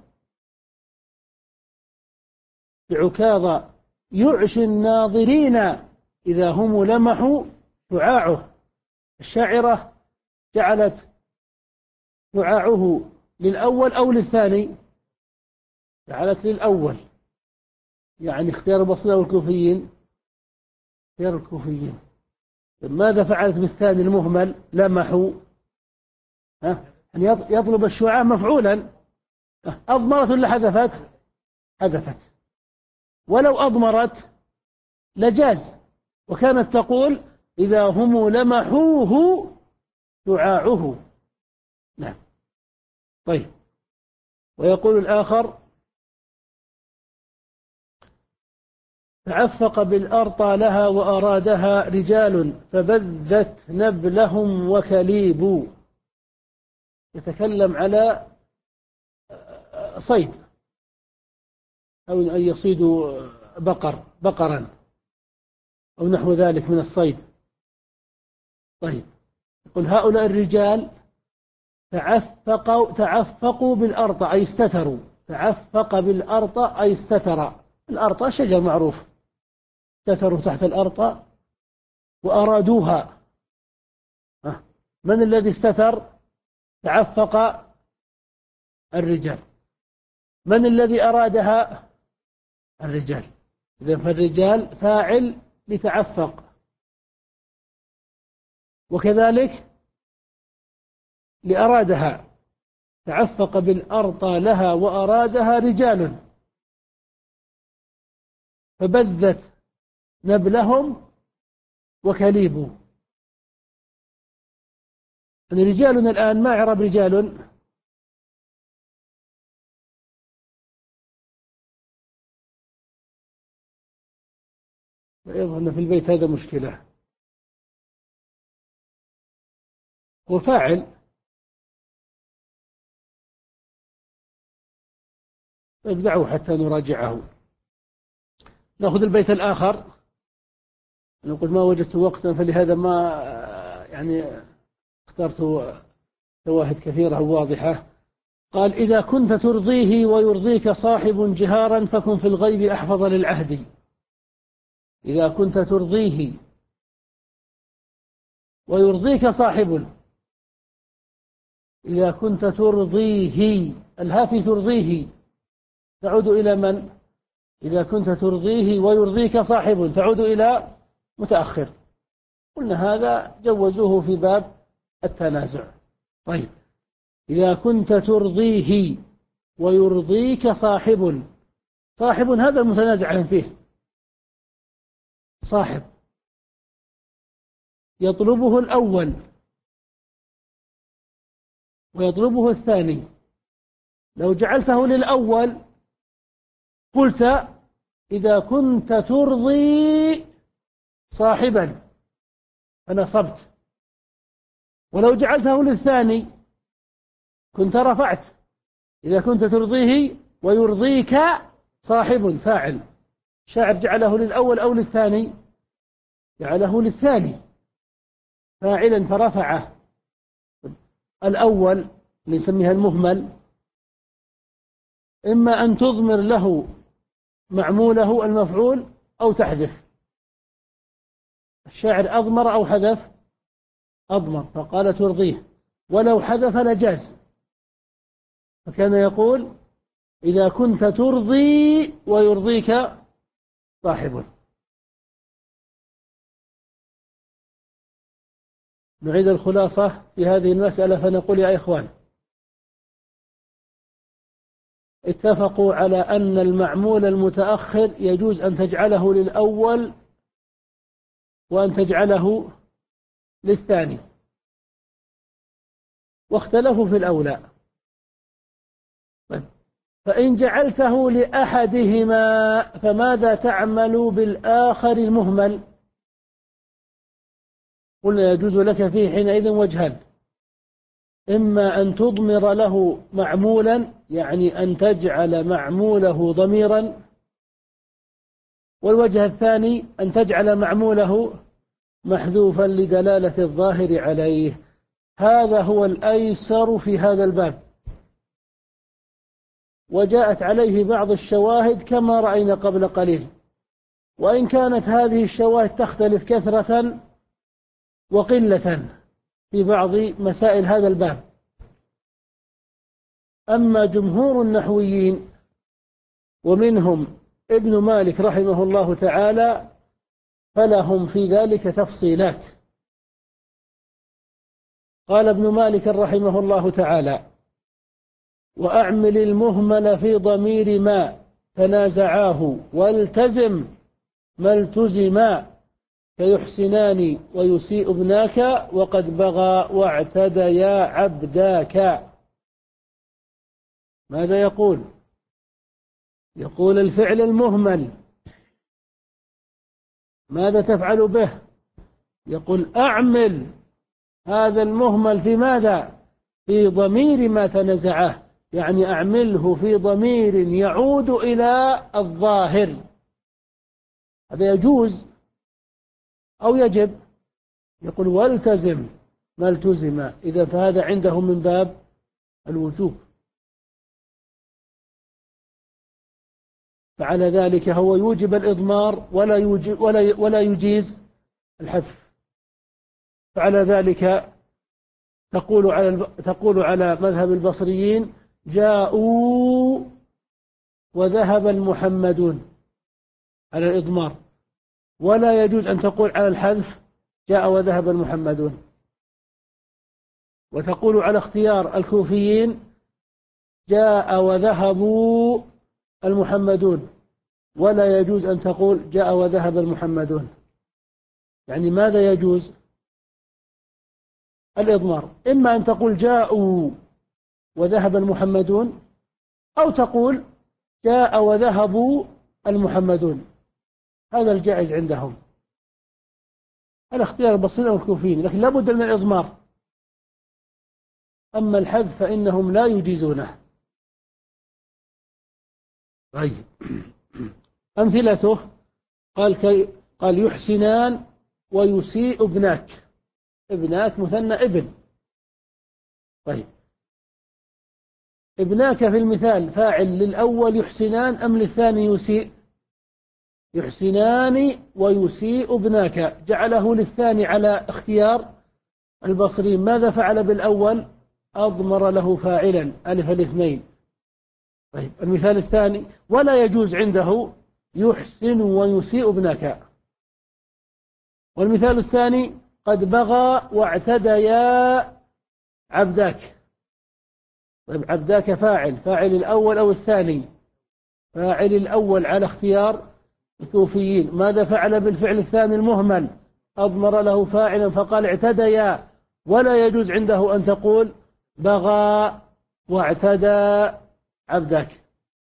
بعكاظ يعشي الناظرين إذا هم لمحوا شعاعه. الشاعرة جعلت شعاعه للأول أو للثاني؟ جعلت للأول، يعني اختيار البصريين والكوفيين، اختيار الكوفيين. ماذا فعلت بالثاني المهمل لمحوا؟ ها؟ أن يطلب الشعاع مفعولا. أضمرت ولا حذفت؟ حذفت. ولو أضمرت لجاز، وكانت تقول إذا هم لمحوه شعاعه. نعم. طيب ويقول الآخر: تعفق بالأرطى لها وأرادها رجال فبذت نبلهم وكليب. يتكلم على صيد، أو أن يصيدوا بقر بقرا أو نحو ذلك من الصيد. طيب يقول هؤلاء الرجال تعفقوا تعفقوا بالأرطى أي استتروا. تعفق بالأرطى أي استتر. الأرطى شجر معروف، استتروا تحت الأرطى وأرادوها. من الذي استتر؟ تعفق الرجال. من الذي أرادها؟ الرجال. إذن فالرجال فاعل لتعفق، وكذلك لأرادها. تعفق بالأرطى لها وأرادها رجال فبذت نبلهم وكليبوا. يعني رجالنا الآن ما إعراب رجال؟ يظهر في البيت هذا مشكلة. وفاعل. ابدعوا حتى نراجعه. نأخذ البيت الآخر. نقول ما وجدت وقتا فلهذا ما يعني اخترت شواهد كثيرة واضحة. قال إذا كنت ترضيه ويرضيك صاحب جهارا فكن في الغيب أحفظ للعهد. إذا كنت ترضيه ويرضيك صاحب. إذا كنت ترضيه، الهاء في ترضيه تعود إلى من؟ إذا كنت ترضيه ويرضيك صاحب تعود إلى متأخر. قلنا هذا جوزوه في باب التنازع. طيب إذا كنت ترضيه ويرضيك صاحب، صاحب هذا المتنازع فيه، صاحب يطلبه الأول ويطلبه الثاني. لو جعلته للأول قلت إذا كنت ترضي صاحبا فنصبت، ولو جعلته للثاني كنت رفعت. إذا كنت ترضيه ويرضيك صاحب فاعل، شاعر جعله للأول أو للثاني؟ جعله للثاني فاعلا فرفعه. الأول اللي نسميها المهمل إما أن تضمر له معموله المفعول أو تحذف. الشاعر أضمر أو حذف؟ أضمر، فقال ترضيه، ولو حذف لجاز، فكان يقول إذا كنت ترضي ويرضيك صاحب. نعيد الخلاصة في هذه المسألة فنقول يا إخوان، اتفقوا على أن المعمول المتأخر يجوز أن تجعله للأول وأن تجعله للثاني، واختلفوا في الأولى. فإن جعلته لأحدهما فماذا تعمل بالآخر المهمل؟ قلنا يجوز لك فيه حينئذ وجهان: إما أن تضمر له معمولا، يعني أن تجعل معموله ضميرا، والوجه الثاني أن تجعل معموله محذوفا لدلالة الظاهر عليه. هذا هو الأيسر في هذا الباب، وجاءت عليه بعض الشواهد كما رأينا قبل قليل، وإن كانت هذه الشواهد تختلف كثرة وقلة في بعض مسائل هذا الباب. أما جمهور النحويين ومنهم ابن مالك رحمه الله تعالى فلهم في ذلك تفصيلات. قال ابن مالك رحمه الله تعالى: وأعمل المهمل في ضمير ما تنازعاه والتزم ما التزما كيحسنان ويسيء ابناك وقد بغى واعتديا عبداك. ماذا يقول؟ يقول الفعل المهمل ماذا تفعل به؟ يقول أعمل هذا المهمل في ماذا؟ في ضمير ما تنازعه، يعني أعمله في ضمير يعود إلى الظاهر. هذا يجوز أو يجب؟ يقول والتزم ما التزم، إذا فهذا عندهم من باب الوجوب. فعلى ذلك هو يوجب الإضمار ولا يوجب ولا ولا يجيز الحذف. فعلى ذلك تقول على تقول على مذهب البصريين: جاءوا وذهب المحمدون، على الإضمار، ولا يجوز أن تقول على الحذف: جاء وذهب المحمدون. وتقول على اختيار الكوفيين: جاء وذهبوا المحمدون، ولا يجوز أن تقول جاء وذهب المحمدون. يعني ماذا يجوز؟ الإضمار. إما أن تقول جاءوا وذهب المحمدون، أو تقول جاء وذهبوا المحمدون. هذا الجائز عندهم، هذا اختيار البصريين والكوفيين، لكن لا بد من الإضمار. أما الحذف فإنهم لا يجيزونه. طيب، أمثلته قال كي قال يحسنان ويسيء ابناك. ابناك مثنى ابن. طيب، ابناك في المثال فاعل للأول يحسنان أم للثاني يسيء؟ يحسنان ويسيء ابناك، جعله للثاني على اختيار البصري. ماذا فعل بالأول؟ أضمر له فاعلا ألف الاثنين. طيب، المثال الثاني: ولا يجوز عنده يحسن ويسيء ابنك. والمثال الثاني قد بغى واعتديا عبداك. طيب عبداك فاعل، فاعل الأول أو الثاني؟ فاعل الأول على اختيار الكوفيين. ماذا فعل بالفعل الثاني المهمل؟ أضمر له فاعلا فقال اعتديا، ولا يجوز عنده أن تقول بغى واعتدى عبداك.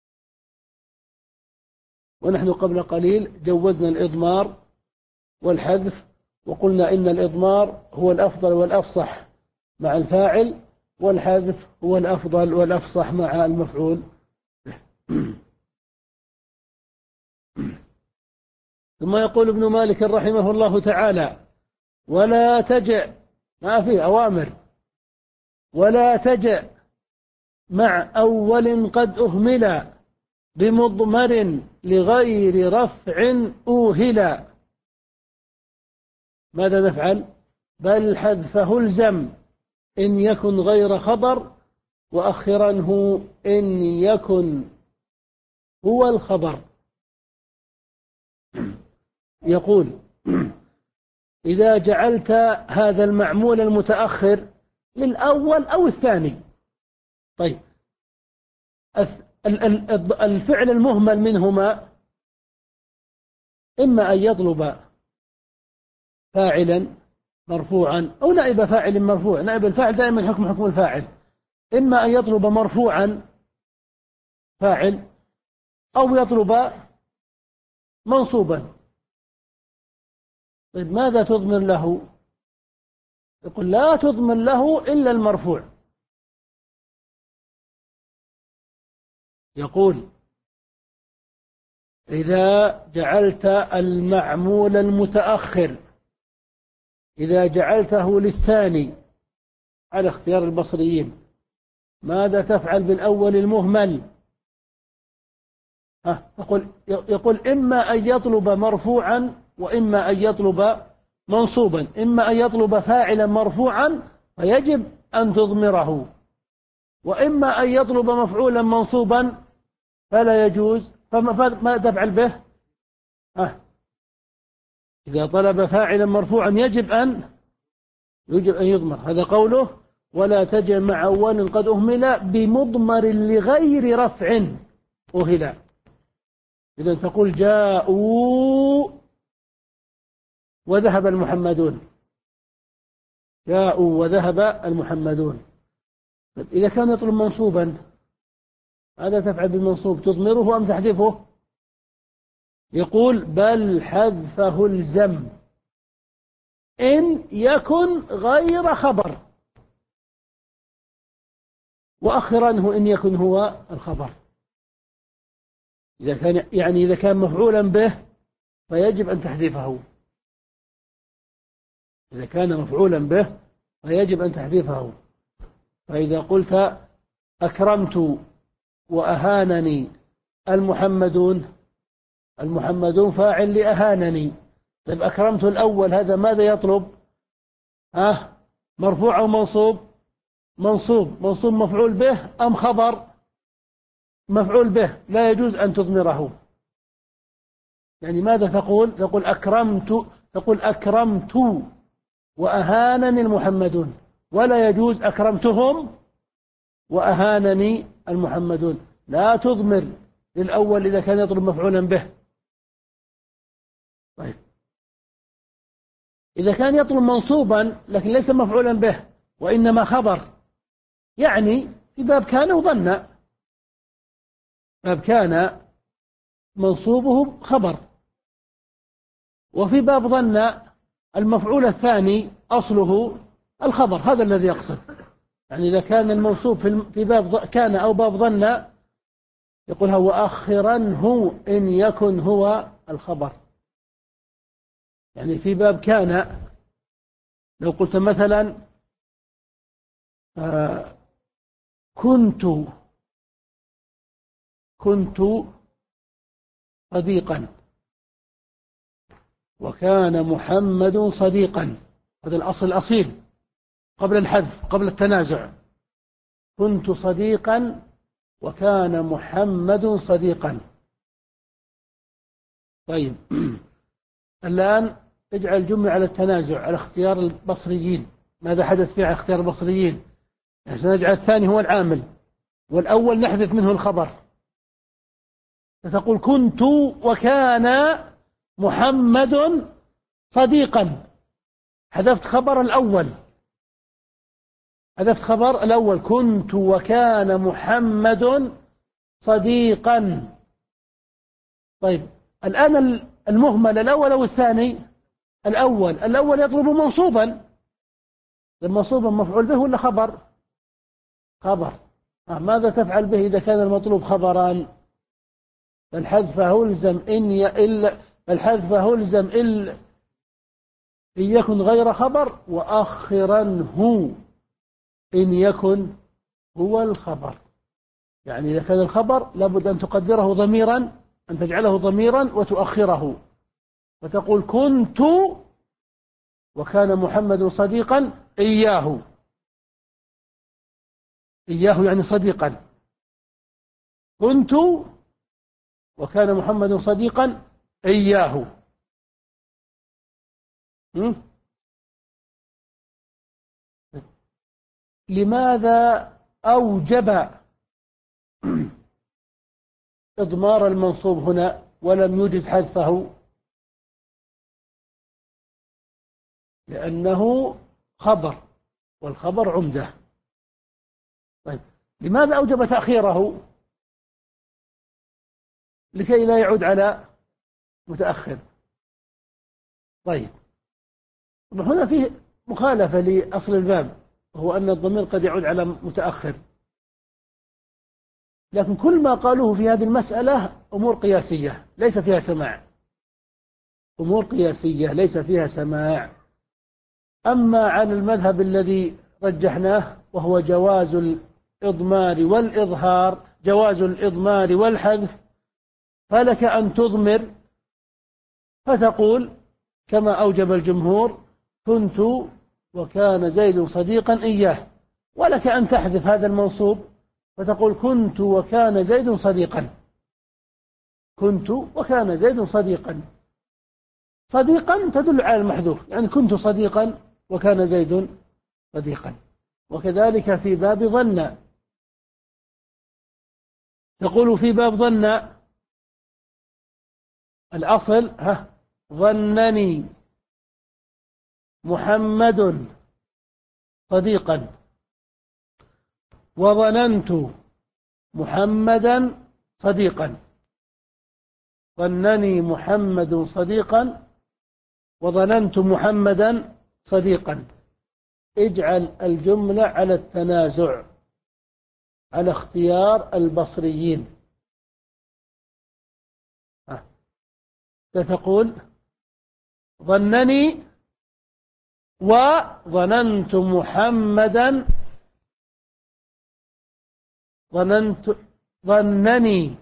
ونحن قبل قليل جوزنا الإضمار والحذف، وقلنا إن الإضمار هو الأفضل والأفصح مع الفاعل، والحذف هو الأفضل والأفصح مع المفعول. ثم يقول ابن مالك رحمه الله تعالى: ولا تجع، ما فيه أوامر، ولا تجع مع أول قد أهمل بمضمر لغير رفع أوهلا. ماذا نفعل؟ بل حذفه الزم إن يكن غير خبر، وأخرنه إن يكن هو الخبر. يقول: إذا جعلت هذا المعمول المتأخر للأول أو الثاني، طيب الفعل المهمل منهما إما أن يطلب فاعلا مرفوعا أو نائب فاعل مرفوع. نائب الفاعل دائما حكم حكم الفاعل. إما أن يطلب مرفوعا فاعل أو يطلب منصوبا. طيب ماذا تضمن له؟ يقول: لا تضمن له إلا المرفوع. يقول: إذا جعلت المعمول المتأخر، إذا جعلته للثاني على اختيار البصريين، ماذا تفعل بالأول المهمل؟ ها يقول, يقول إما أن يطلب مرفوعا وإما أن يطلب منصوبا. إما أن يطلب فاعلا مرفوعا فيجب أن تضمره، وإما أن يطلب مفعولا منصوبا فلا يجوز. فما تفعل به؟ ها إذا طلب فاعلا مرفوعا يجب أن يجب أن يضمر. هذا قوله: ولا تجع مع أول قد أهمل بمضمر لغير رفع أهلا. إذن تقول: جاءوا وذهب المحمدون. جاءوا وذهب المحمدون. إذا كان يطلب منصوبا ماذا تفعل بالمنصوب؟ تضمره أم تحذفه؟ يقول: بل حذفه الزم إن يكن غير خبر، وأخرنه إن يكن هو الخبر. إذا كان يعني إذا كان مفعولا به فيجب أن تحذفه. إذا كان مفعولا به فيجب أن تحذفه. فإذا قلت: أكرمت وأهانني المحمدون، المحمدون فاعل لأهانني. طيب أكرمت الأول هذا ماذا يطلب؟ ها مرفوع أو منصوب؟ منصوب. منصوب مفعول به أم خبر؟ مفعول به. لا يجوز أن تضمره. يعني ماذا تقول؟ تقول أكرمت، تقول أكرمت وأهانني المحمدون، ولا يجوز أكرمتهم وأهانني المحمدون. لا تضمر للأول إذا كان يطلب مفعولا به. طيب إذا كان يطلب منصوبا لكن ليس مفعولا به وإنما خبر، يعني في باب كان وظن، باب كان منصوبه خبر، وفي باب ظن المفعول الثاني أصله الخبر. هذا الذي يقصد. يعني إذا كان المنصوب في باب كان أو باب ظن يقول: هو أخرنه إن يكن هو الخبر. يعني في باب كان لو قلت مثلا آه كنت كنت صديقا وكان محمد صديقا، هذا الأصل الأصيل قبل الحذف قبل التنازع. كنت صديقا وكان محمد صديقا. طيب الآن اجعل جملة على التنازع على اختيار البصريين. ماذا حدث فيه على اختيار البصريين؟ عشان نجعل الثاني هو العامل والأول نحذف منه الخبر، فتقول كنت وكان محمد صديقا. حذفت خبر الأول، حذفت خبر الأول كنت وكان محمد صديقا. طيب الآن المهمل الأول أو الثاني؟ الأول. الأول يطلب منصوبا، المنصوبا مفعول به ولا خبر؟ خبر. ماذا تفعل به إذا كان المطلوب خبران؟ الحذف هلزم إن ي... إلا الحذف هلزم إن إن يكن غير خبر، وأخرنه إن يكن هو الخبر. يعني إذا كان الخبر لابد أن تقدره ضميرا، أن تجعله ضميرا وتؤخره، فتقول كنت وكان محمد صديقا إياه. إياه يعني صديقا. كنت وكان محمد صديقا إياه. م? لماذا أوجب إضمار المنصوب هنا ولم يجز حذفه؟ لأنه خبر والخبر عمدة. طيب لماذا أوجب تأخيره؟ لكي لا يعود على متأخر. طيب هنا فيه مخالفة لأصل الباب، وهو أن الضمير قد يعود على متأخر، لكن كل ما قالوه في هذه المسألة أمور قياسية ليس فيها سماع، أمور قياسية ليس فيها سماع. أما عن المذهب الذي رجحناه وهو جواز الإضمار والإظهار، جواز الإضمار والحذف، فلك أن تضمر فتقول كما أوجب الجمهور كنت وكان زيد صديقا إياه، ولك أن تحذف هذا المنصوب فتقول كنت وكان زيد صديقا. كنت وكان زيد صديقا. صديقا تدل على المحذوف، يعني كنت صديقا وكان زيد صديقا. وكذلك في باب ظن، تقول في باب ظن الأصل ها ظنني محمد صديقا وظننت محمدا صديقا. ظنني محمد صديقا وظننت محمدا صديقا. اجعل الجملة على التنازع على اختيار البصريين. ستقول ظنني وظننت محمدا ظننت ظنني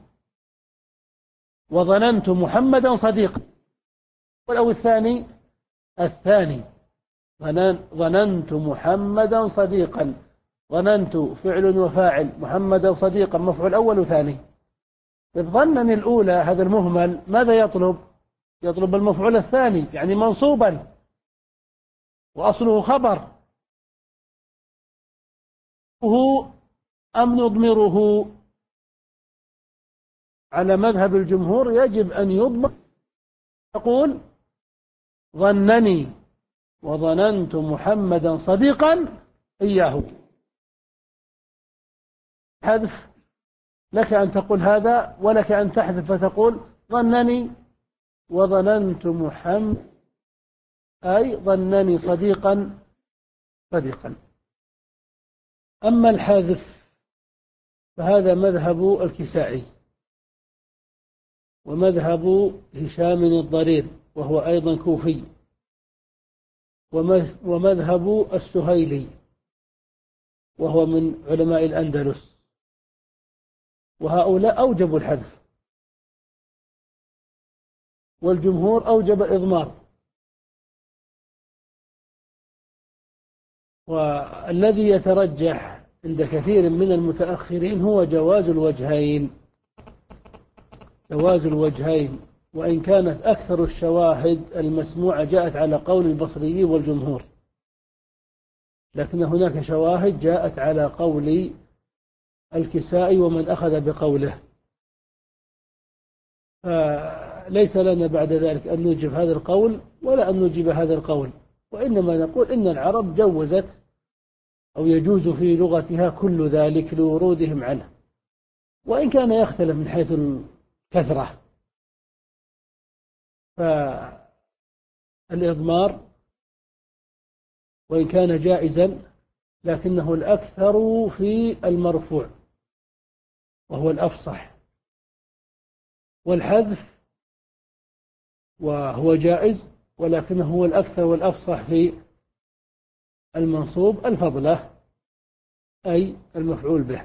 وظننت محمدا صديقا. أو الثاني الثاني ظننت محمدا صديقا. ظننت فعل وفاعل، محمدا صديقا مفعول أول وثاني. طيب ظنني الأولى هذا المهمل ماذا يطلب؟ يطلب المفعول الثاني يعني منصوبا وأصله خبر، وهو أم نضمره؟ على مذهب الجمهور يجب أن يضمر. يقول ظنني وظننت محمدا صديقا إياه. حذف لك أن تقول هذا ولك أن تحذف فتقول ظنني وظننت محمد أي ظنني صديقا صديقا. أما الحذف فهذا مذهب الكسائي ومذهب هشام الضرير وهو أيضا كوفي، ومذهب السهيلي وهو من علماء الأندلس، وهؤلاء أوجبوا الحذف، والجمهور أوجب الإضمار. والذي يترجح عند كثير من المتأخرين هو جواز الوجهين، جواز الوجهين وإن كانت أكثر الشواهد المسموعة جاءت على قول البصري والجمهور، لكن هناك شواهد جاءت على قول الكسائي ومن أخذ بقوله، فليس لنا بعد ذلك أن نجيب هذا القول ولا أن نجيب هذا القول، وإنما نقول إن العرب جوزت أو يجوز في لغتها كل ذلك لورودهم عنه، وإن كان يختلف من حيث الكثرة. فالإضمار وإن كان جائزا لكنه الأكثر في المرفوع وهو الأفصح، والحذف وهو جائز ولكنه هو الأكثر والأفصح في المنصوب الفضلة أي المفعول به.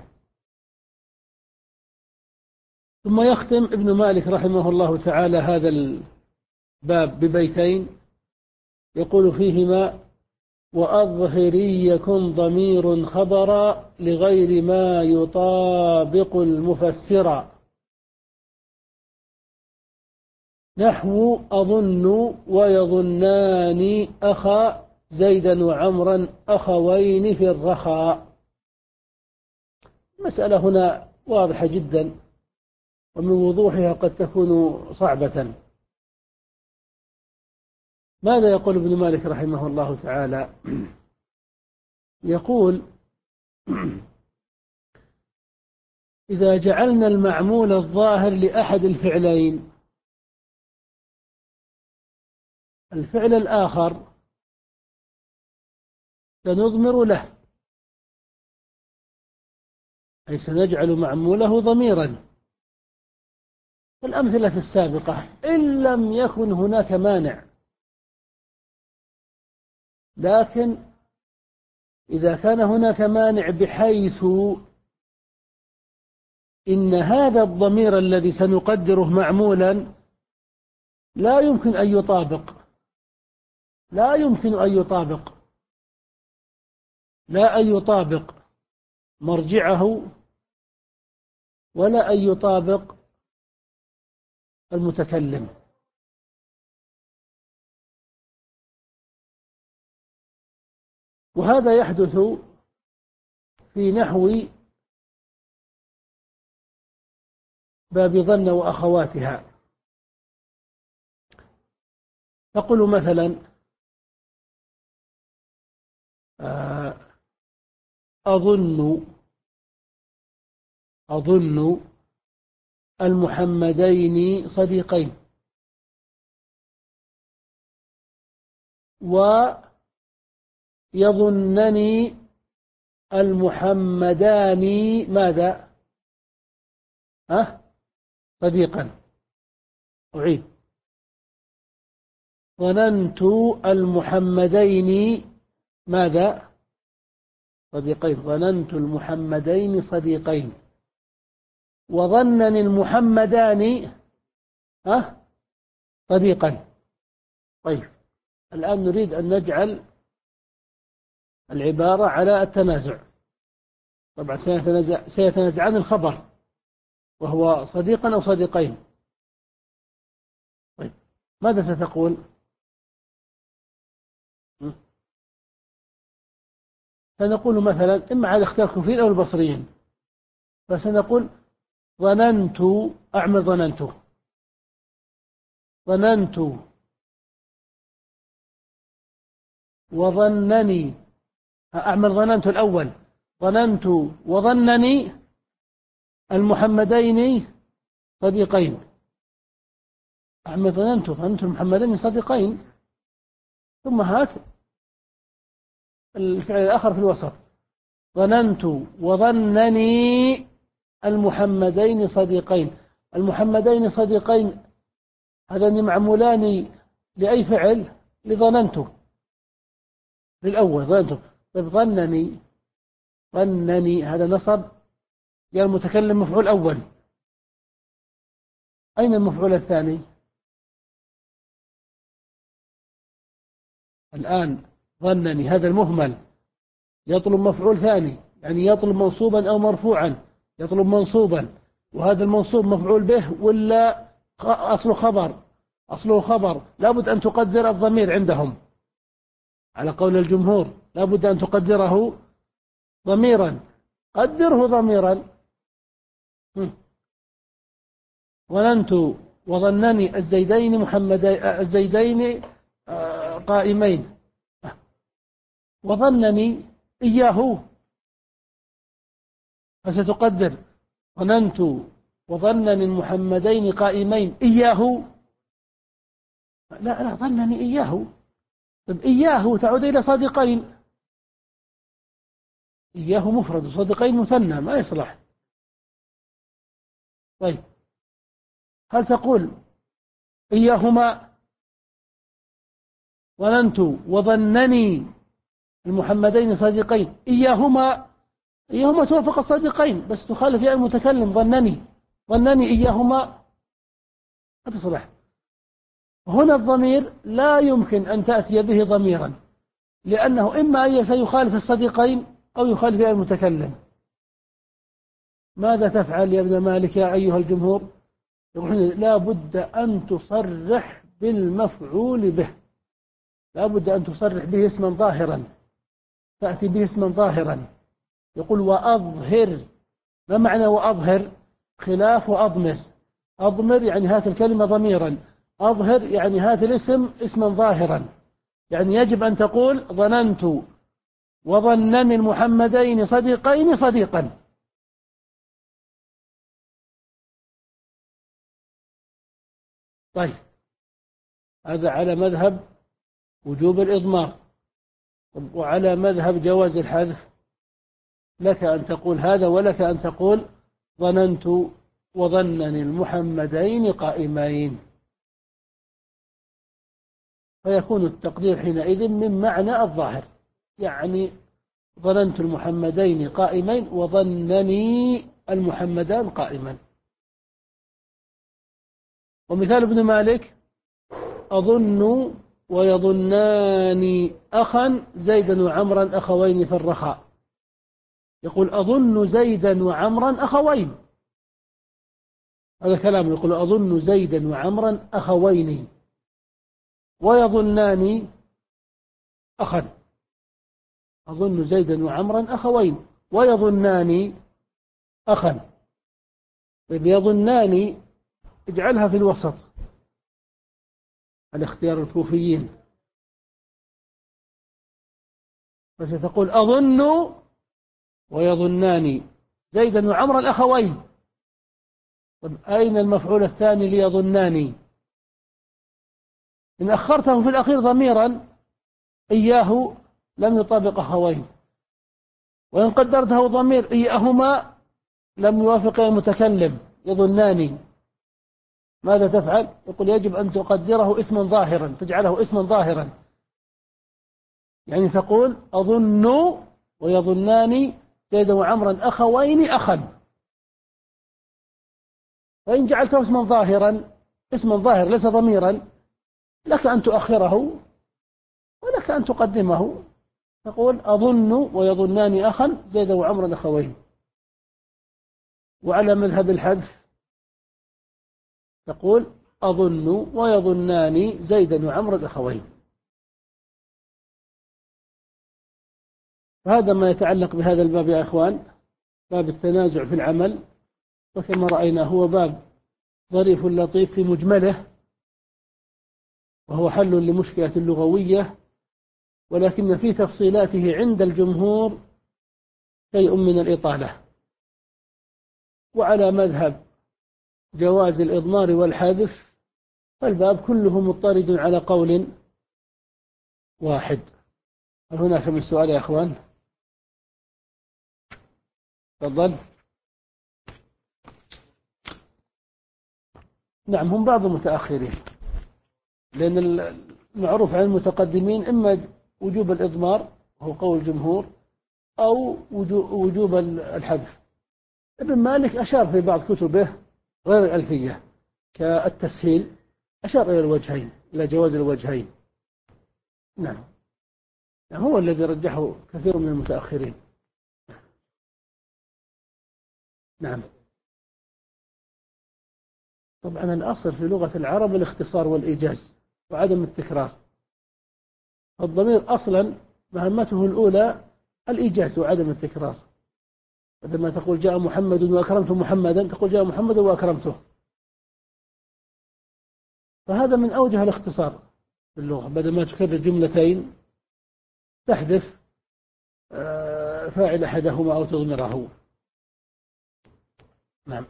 ثم يختم ابن مالك رحمه الله تعالى هذا الباب ببيتين يقول فيهما: وأظهري يكن ضمير خبرا لغير ما يطابق المفسرا، نحو أظن ويظنان أخا زيدا وعمرا أخوين في الرخاء. المسألة هنا واضحة جدا، ومن وضوحها قد تكون صعبة. ماذا يقول ابن مالك رحمه الله تعالى؟ يقول: إذا جعلنا المعمول الظاهر لأحد الفعلين، الفعل الآخر سنضمر له، أي سنجعل معموله ضميرا، الأمثلة السابقة إن لم يكن هناك مانع. لكن إذا كان هناك مانع بحيث إن هذا الضمير الذي سنقدره معمولا لا يمكن أن يطابق لا يمكن أن يطابق لا أن يطابق مرجعه ولا أن يطابق المتكلم. وهذا يحدث في نحو باب ظن وأخواتها. تقول مثلا: أظن أظن المحمدين صديقين، ويظنني المحمدان ماذا؟ ها؟ صديقا. أعيد: ظننت المحمدين ماذا؟ صديقين. ظننت المحمدين صديقين، وظنني المحمدان ها صديقا. طيب، الآن نريد أن نجعل العبارة على التنازع. طبعا سيتنازع سيتنازعان الخبر وهو صديقا أو صديقين. طيب، ماذا ستقول؟ سنقول مثلا إما على اختيار الكوفيين أو البصريين، فسنقول: ظننت أعمل ظننت ظننت وظنني أعمل ظننت الأول ظننت وظنني المحمدين صديقين. أعمل ظننت ظننت المحمدين صديقين، ثم هات الفعل الآخر في الوسط: ظننت وظنني المحمدين صديقين. المحمدين صديقين هذان معمولان لأي فعل؟ لظننت للأول ظننت. طيب، ظنني ظنني هذا نصب يا المتكلم مفعول أول، أين المفعول الثاني؟ الآن ظنني هذا المهمل يطلب مفعول ثاني، يعني يطلب منصوبا أو مرفوعا. يطلب منصوبا، وهذا المنصوب مفعول به ولا أصله خبر أصله خبر لابد أن تقدر الضمير عندهم على قول الجمهور، لابد أن تقدره ضميرا، قدره ضميرا. ظننت وظنني الزيدين محمدين الزيدين قائمين، وظنني إياه، فستقدر ظننت وظنني المحمدين قائمين إياه. لا لا ظنني إياه، طيب إياه تعود إلى صادقين، إياه مفرد وصادقين مثنى ما يصلح. طيب هل تقول إياهما؟ ظننت وظنني المحمدين صادقين إياهما، إياهما توافق الصادقين بس تخالف يا المتكلم ظنني، ظنني إياهما ما تصلح. هنا الضمير لا يمكن أن تأتي به ضميرا، لأنه إما أن سيخالف الصديقين أو يخالف المتكلم. ماذا تفعل يا ابن مالك يا أيها الجمهور؟ يقولون لا بد أن تصرح بالمفعول به، لا بد أن تصرح به اسما ظاهرا، تأتي به اسما ظاهرا. يقول وأظهر، ما معنى وأظهر؟ خلاف وأضمر، أضمر يعني هات الكلمة ضميرا، أظهر يعني هات الاسم اسما ظاهرا. يعني يجب أن تقول ظننت وظنني المحمدين صديقين صديقا. طيب هذا على مذهب وجوب الإضمار، وعلى مذهب جواز الحذف لك أن تقول هذا، ولك أن تقول ظننت وظنني المحمدين قائمين، فيكون التقدير حينئذ من معنى الظاهر، يعني ظننت المحمدين قائمين وظنني المحمدان قائما. ومثال ابن مالك أظن ويظنان أخا زيدا وعمرا أخوين في الرخاء. يقول أظن زيدا وعمرا أخوين، هذا كلام، يقول أظن زيدا وعمرا أخوين ويظنان أخا، أظن زيدا وعمرا أخوين ويظنان أخا. طيب يظنان اجعلها في الوسط على اختيار الكوفيين، فستقول أظن ويظنان زيدا وعمرا أخوين. طيب أين المفعول الثاني ليظنان؟ إن أخرته في الأخير ضميرا إياه لم يطابق أخوين، وإن قدرته ضمير إياهما لم يوافق المتكلم يظنان. ماذا تفعل؟ يقول يجب أن تقدره اسما ظاهرا، تجعله اسما ظاهرا، يعني تقول أظن ويظنان زيدا وعمرا أخوين أخا. فإن جعلته اسما ظاهرا، اسما ظاهر ليس ضميرا، لك أن تؤخره ولك أن تقدمه، تقول أظن ويظنان أخا زيدا وعمرا أخوين. وعلى مذهب الحذف تقول أظن ويظنان زيدا وعمرا أخوين. فهذا ما يتعلق بهذا الباب يا أخوان، باب التنازع في العمل، وكما رأينا هو باب ظريف لطيف في مجمله، وهو حل لمشكلة لغوية، ولكن في تفصيلاته عند الجمهور شيء من الإطالة. وعلى مذهب جواز الإضمار والحذف فالباب كله مضطرد على قول واحد. هل هناك من سؤال يا أخوان؟ تفضل. نعم هم بعض المتأخرين، لأن المعروف عن المتقدمين إما وجوب الإضمار وهو قول الجمهور أو وجوب الحذف. ابن مالك أشار في بعض كتبه غير الألفية كالتسهيل، أشار إلى الوجهين، إلى جواز الوجهين. نعم هو الذي رجحه كثير من المتأخرين. نعم طبعا الأصل في لغة العرب الاختصار والإيجاز وعدم التكرار. الضمير أصلا مهمته الأولى الإيجاز وعدم التكرار. بدل ما تقول جاء محمد وأكرمت محمدا تقول جاء محمد وأكرمته. فهذا من أوجه الاختصار في اللغة، بدل ما تكرر جملتين تحذف فاعل أحدهما أو تضمره. نعم.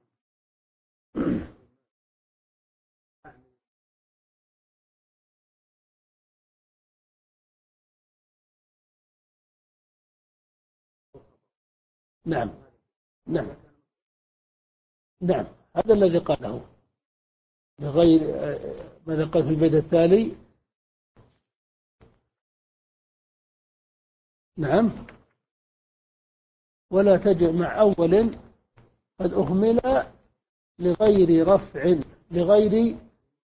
نعم نعم نعم هذا الذي قاله بغير ماذا قال في البيت التالي. نعم ولا تجئ مع أول قد أهمل لغير رفع لغير.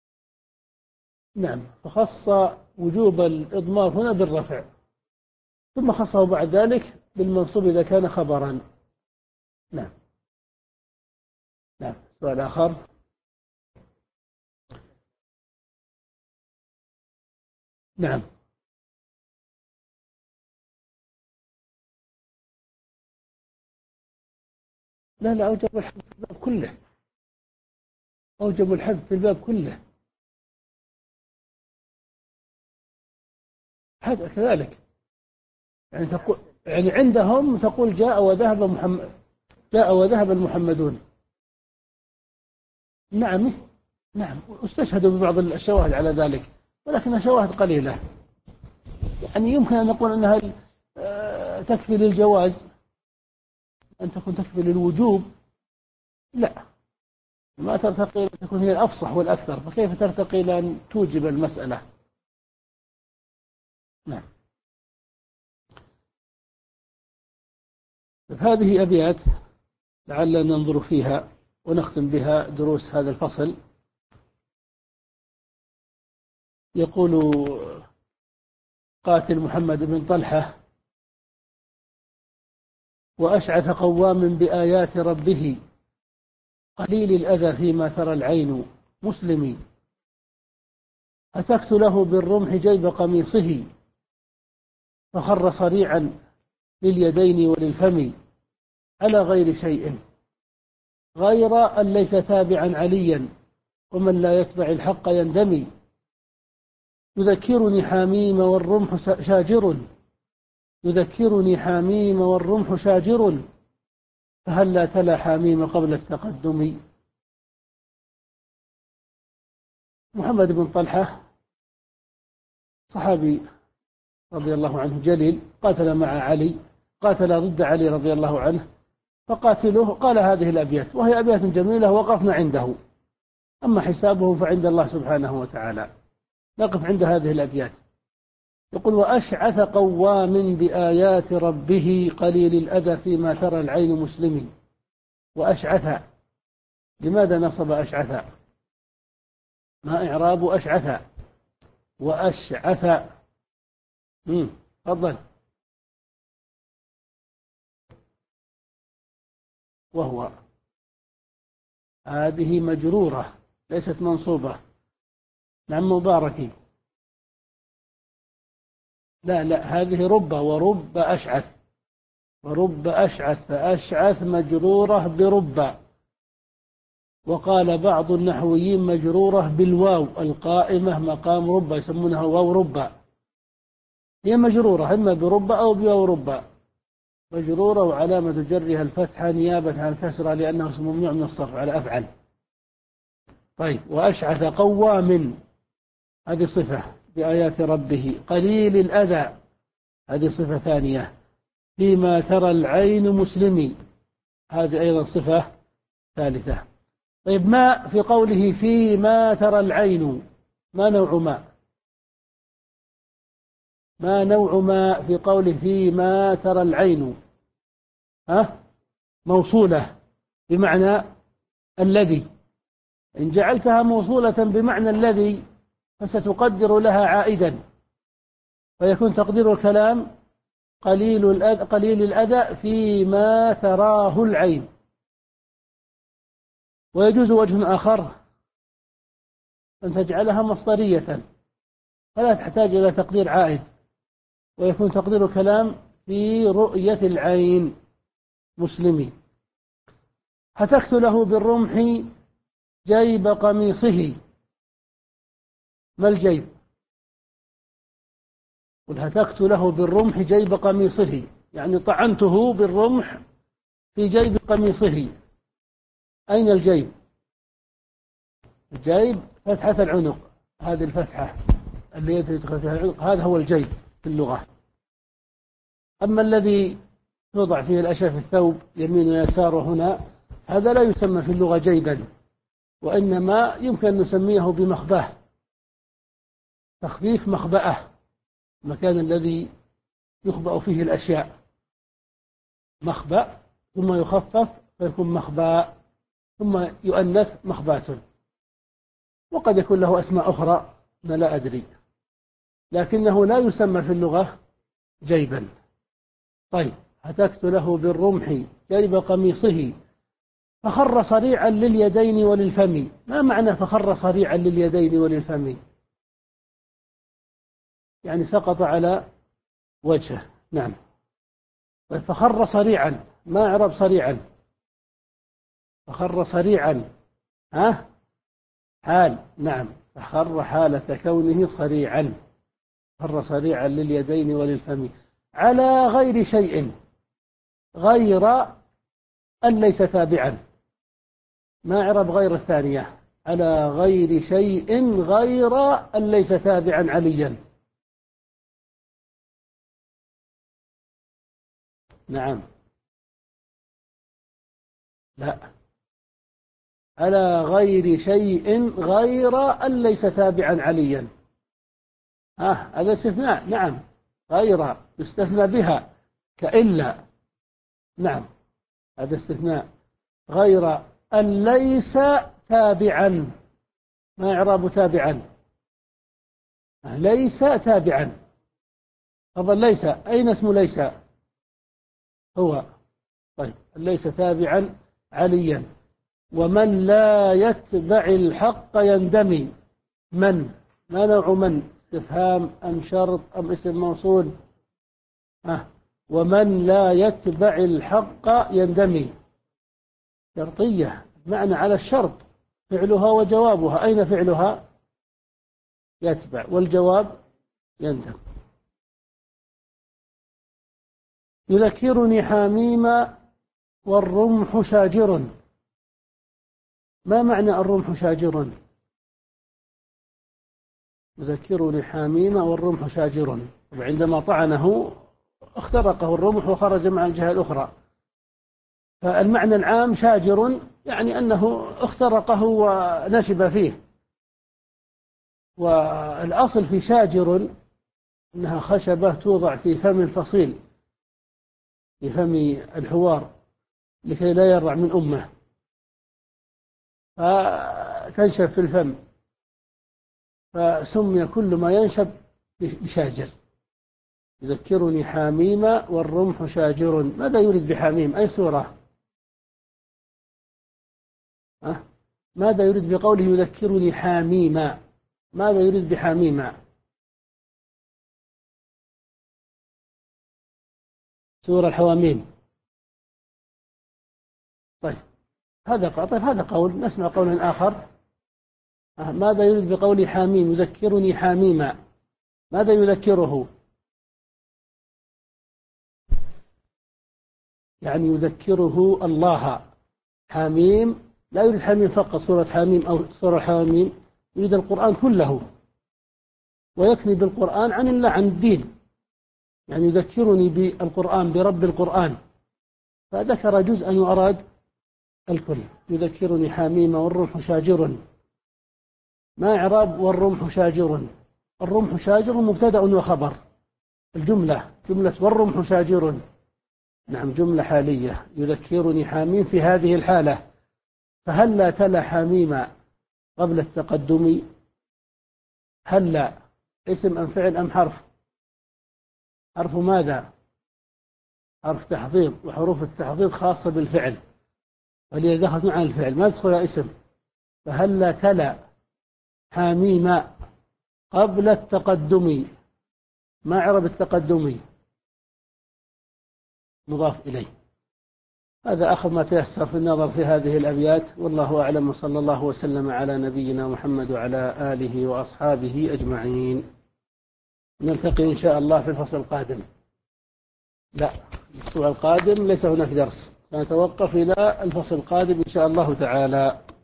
نعم فخص وجوب الإضمار هنا بالرفع، ثم خصه بعد ذلك بالمنصوب إذا كان خبرا. نعم. نعم سؤال آخر. نعم لا لا أوجب الحذف في الباب كله، أوجب الحذف في الباب كله هذا كذلك. يعني تقول يعني عندهم تقول جاء وذهب محمد، جاء وذهب المحمدون. نعم نعم استشهدوا ببعض الشواهد على ذلك، ولكنها شواهد قليلة. يعني يمكن أن نقول أنها تكفي للجواز، أن تكون تكفي للوجوب لا، ما ترتقي إلى تكون هي الأفصح والأكثر، فكيف ترتقي إلى أن توجب المسألة. نعم. هذه أبيات لعلنا ننظر فيها ونختم بها دروس هذا الفصل. يقول قاتل محمد بن طلحة: وأشعث قوام بآيات ربه قليل الأذى فيما ترى العين مسلمي، أتكت له بالرمح جيب قميصه فخر صريعا لليدين وللفم، على غير شيء غير أن ليس تابعا عليا، ومن لا يتبع الحق يندمي، يذكرني حميم والرمح شاجر يذكرني حميم والرمح شاجر فهل لا تلا حميم قبل التقدم. محمد بن طلحة صحابي رضي الله عنه جليل، قاتل مع علي، قاتل ضد علي رضي الله عنه، فقاتله قال هذه الأبيات، وهي أبيات جميلة وقفنا عنده، أما حسابه فعند الله سبحانه وتعالى. نقف عند هذه الأبيات. يقول: وأشعث قوام بآيات ربه قليل الأذى فيما ترى العين مسلمي. وأشعث، لماذا نصب أشعث؟ ما إعراب أشعث؟ وأشعث تفضل. وهو هذه مجرورة ليست منصوبة. نعم مباركي. لا لا هذه رب، ورب أشعث، ورب أشعث، فأشعث مجرورة برب. وقال بعض النحويين مجرورة بالواو القائمة مقام رب، يسمونها واو رب، هي مجرورة إما برب أو بواو رب، مجرورة وعلامة جرها الفتحة نيابة عن الكسرة لأنه اسم ممنوع من الصرف على أفعل. طيب، وأشعث قوام هذه صفة بآيات ربه، قليل الأذى هذه صفة ثانية، فيما ترى العين مسلمي هذه أيضا صفة ثالثة. طيب، ما في قوله فيما ترى العين، ما نوع ما؟ ما نوع ما في قوله فيما ترى العين؟ ها؟ موصولة بمعنى الذي. إن جعلتها موصولة بمعنى الذي فستقدر لها عائدا، فيكون تقدير الكلام قليل الأذى, قليل الأذى فيما تراه العين. ويجوز وجه آخر أن تجعلها مصدرية فلا تحتاج إلى تقدير عائد، ويكون تقدير الكلام في رؤية العين مسلمي. هتكت له بالرمح جيب قميصه. ما الجيب؟ قل هتكت له بالرمح جيب قميصه، يعني طعنته بالرمح في جيب قميصه. أين الجيب؟ الجيب فتحة العنق، هذه الفتحة اللي يدخل فيها العنق، هذا هو الجيب في اللغة. أما الذي يوضع فيه الأشياء في الثوب يمين ويسار هنا، هذا لا يسمى في اللغة جيبا، وإنما يمكن أن نسميه بمخباه، تخفيف مخبأة، المكان الذي يخبأ فيه الأشياء، مخبأ ثم يخفف فيكون مخبأ ثم يؤنث مخبات، وقد يكون له أسماء أخرى ما لا أدري، لكنه لا يسمى في اللغة جيبا. طيب، هتكت له بالرمح جيب قميصه فخر صريعا لليدين وللفم. ما معنى فخر صريعا لليدين والفم؟ يعني سقط على وجهه. نعم. طيب، فخر صريعا، ما أعرب صريعا؟ فخر صريعا ها حال. نعم، فخر حالة كونه صريعا، خر صريعا لليدين وللفم على غير شيء غير أن ليس تابعا. ما أعرب غير الثانية؟ على غير شيء غير أن ليس تابعا عليا. نعم. لا، على غير شيء غير أن ليس تابعا عليا. ها هذا استثناء. نعم، غير يستثنى بها كإلا. نعم، هذا استثناء. غير أن ليس تابعا. ما إعراب تابعا؟ ليس تابعا. طبعا ليس، أين اسم ليس؟ هو. طيب، ليس تابعا عليا. ومن لا يتبع الحق يندمي. من؟ ما نوع من؟ استفهام أم شرط أم اسم موصول؟ أه. ومن لا يتبع الحق يندمي شرطية، معنى على الشرط، فعلها وجوابها. أين فعلها؟ يتبع، والجواب يندم. يذكرني حميم والرمح شاجر. ما معنى الرمح شاجر؟ يذكرني حميم والرمح شاجر، وعندما طعنه اخترقه الرمح وخرج مع الجهة الأخرى. فالمعنى العام شاجر يعني أنه اخترقه ونشب فيه، والأصل في شاجر أنها خشبة توضع في فم الفصيل، في فم الحوار، لكي لا يرع من أمه، فتنشب في الفم، فسمي كل ما ينشب بشاجر. يذكرني حميم والرمح شاجر. ماذا يريد بحميم؟ أي سورة؟ أه؟ ماذا يريد بقوله يذكرني حميم؟ ماذا يريد بحميم؟ سورة الحواميم. طيب هذا قول. طيب هذا قول، نسمع قولا آخر. أه؟ ماذا يريد بقوله حميم؟ يذكرني حميم، ماذا يذكره؟ يعني يذكره الله. حميم لا يريد حميم فقط، سورة حميم أو سورة الحواميم، يريد القرآن كله، ويكني بالقرآن عن الله، عن الدين. يعني يذكرني بالقرآن، برب القرآن، فذكر جزءا وأراد الكل. يذكرني حميم والرمح شاجر. ما إعراب والرمح شاجر؟ الرمح شاجر مبتدأ وخبر. الجملة جملة والرمح شاجر، نعم، جملة حالية. يذكرني حميم في هذه الحالة، فهل لا تلا حميم قبل التقدم؟ هل لا اسم أم فعل أم حرف؟ حرف ماذا؟ حرف تحضيض، وحروف التحضيض خاصة بالفعل. وهي دخلت مع الفعل ما تدخل اسم، فهلا تلا حاميم قبل التقدم، ما عرب التقدم مضاف إليه. هذا آخر ما تيسر في النظر في هذه الأبيات، والله أعلم، وصلى الله وسلم على نبينا محمد وعلى آله وأصحابه أجمعين. نلتقي إن شاء الله في الفصل القادم. لا، الأسبوع القادم ليس هناك درس، سنتوقف إلى الفصل القادم إن شاء الله تعالى.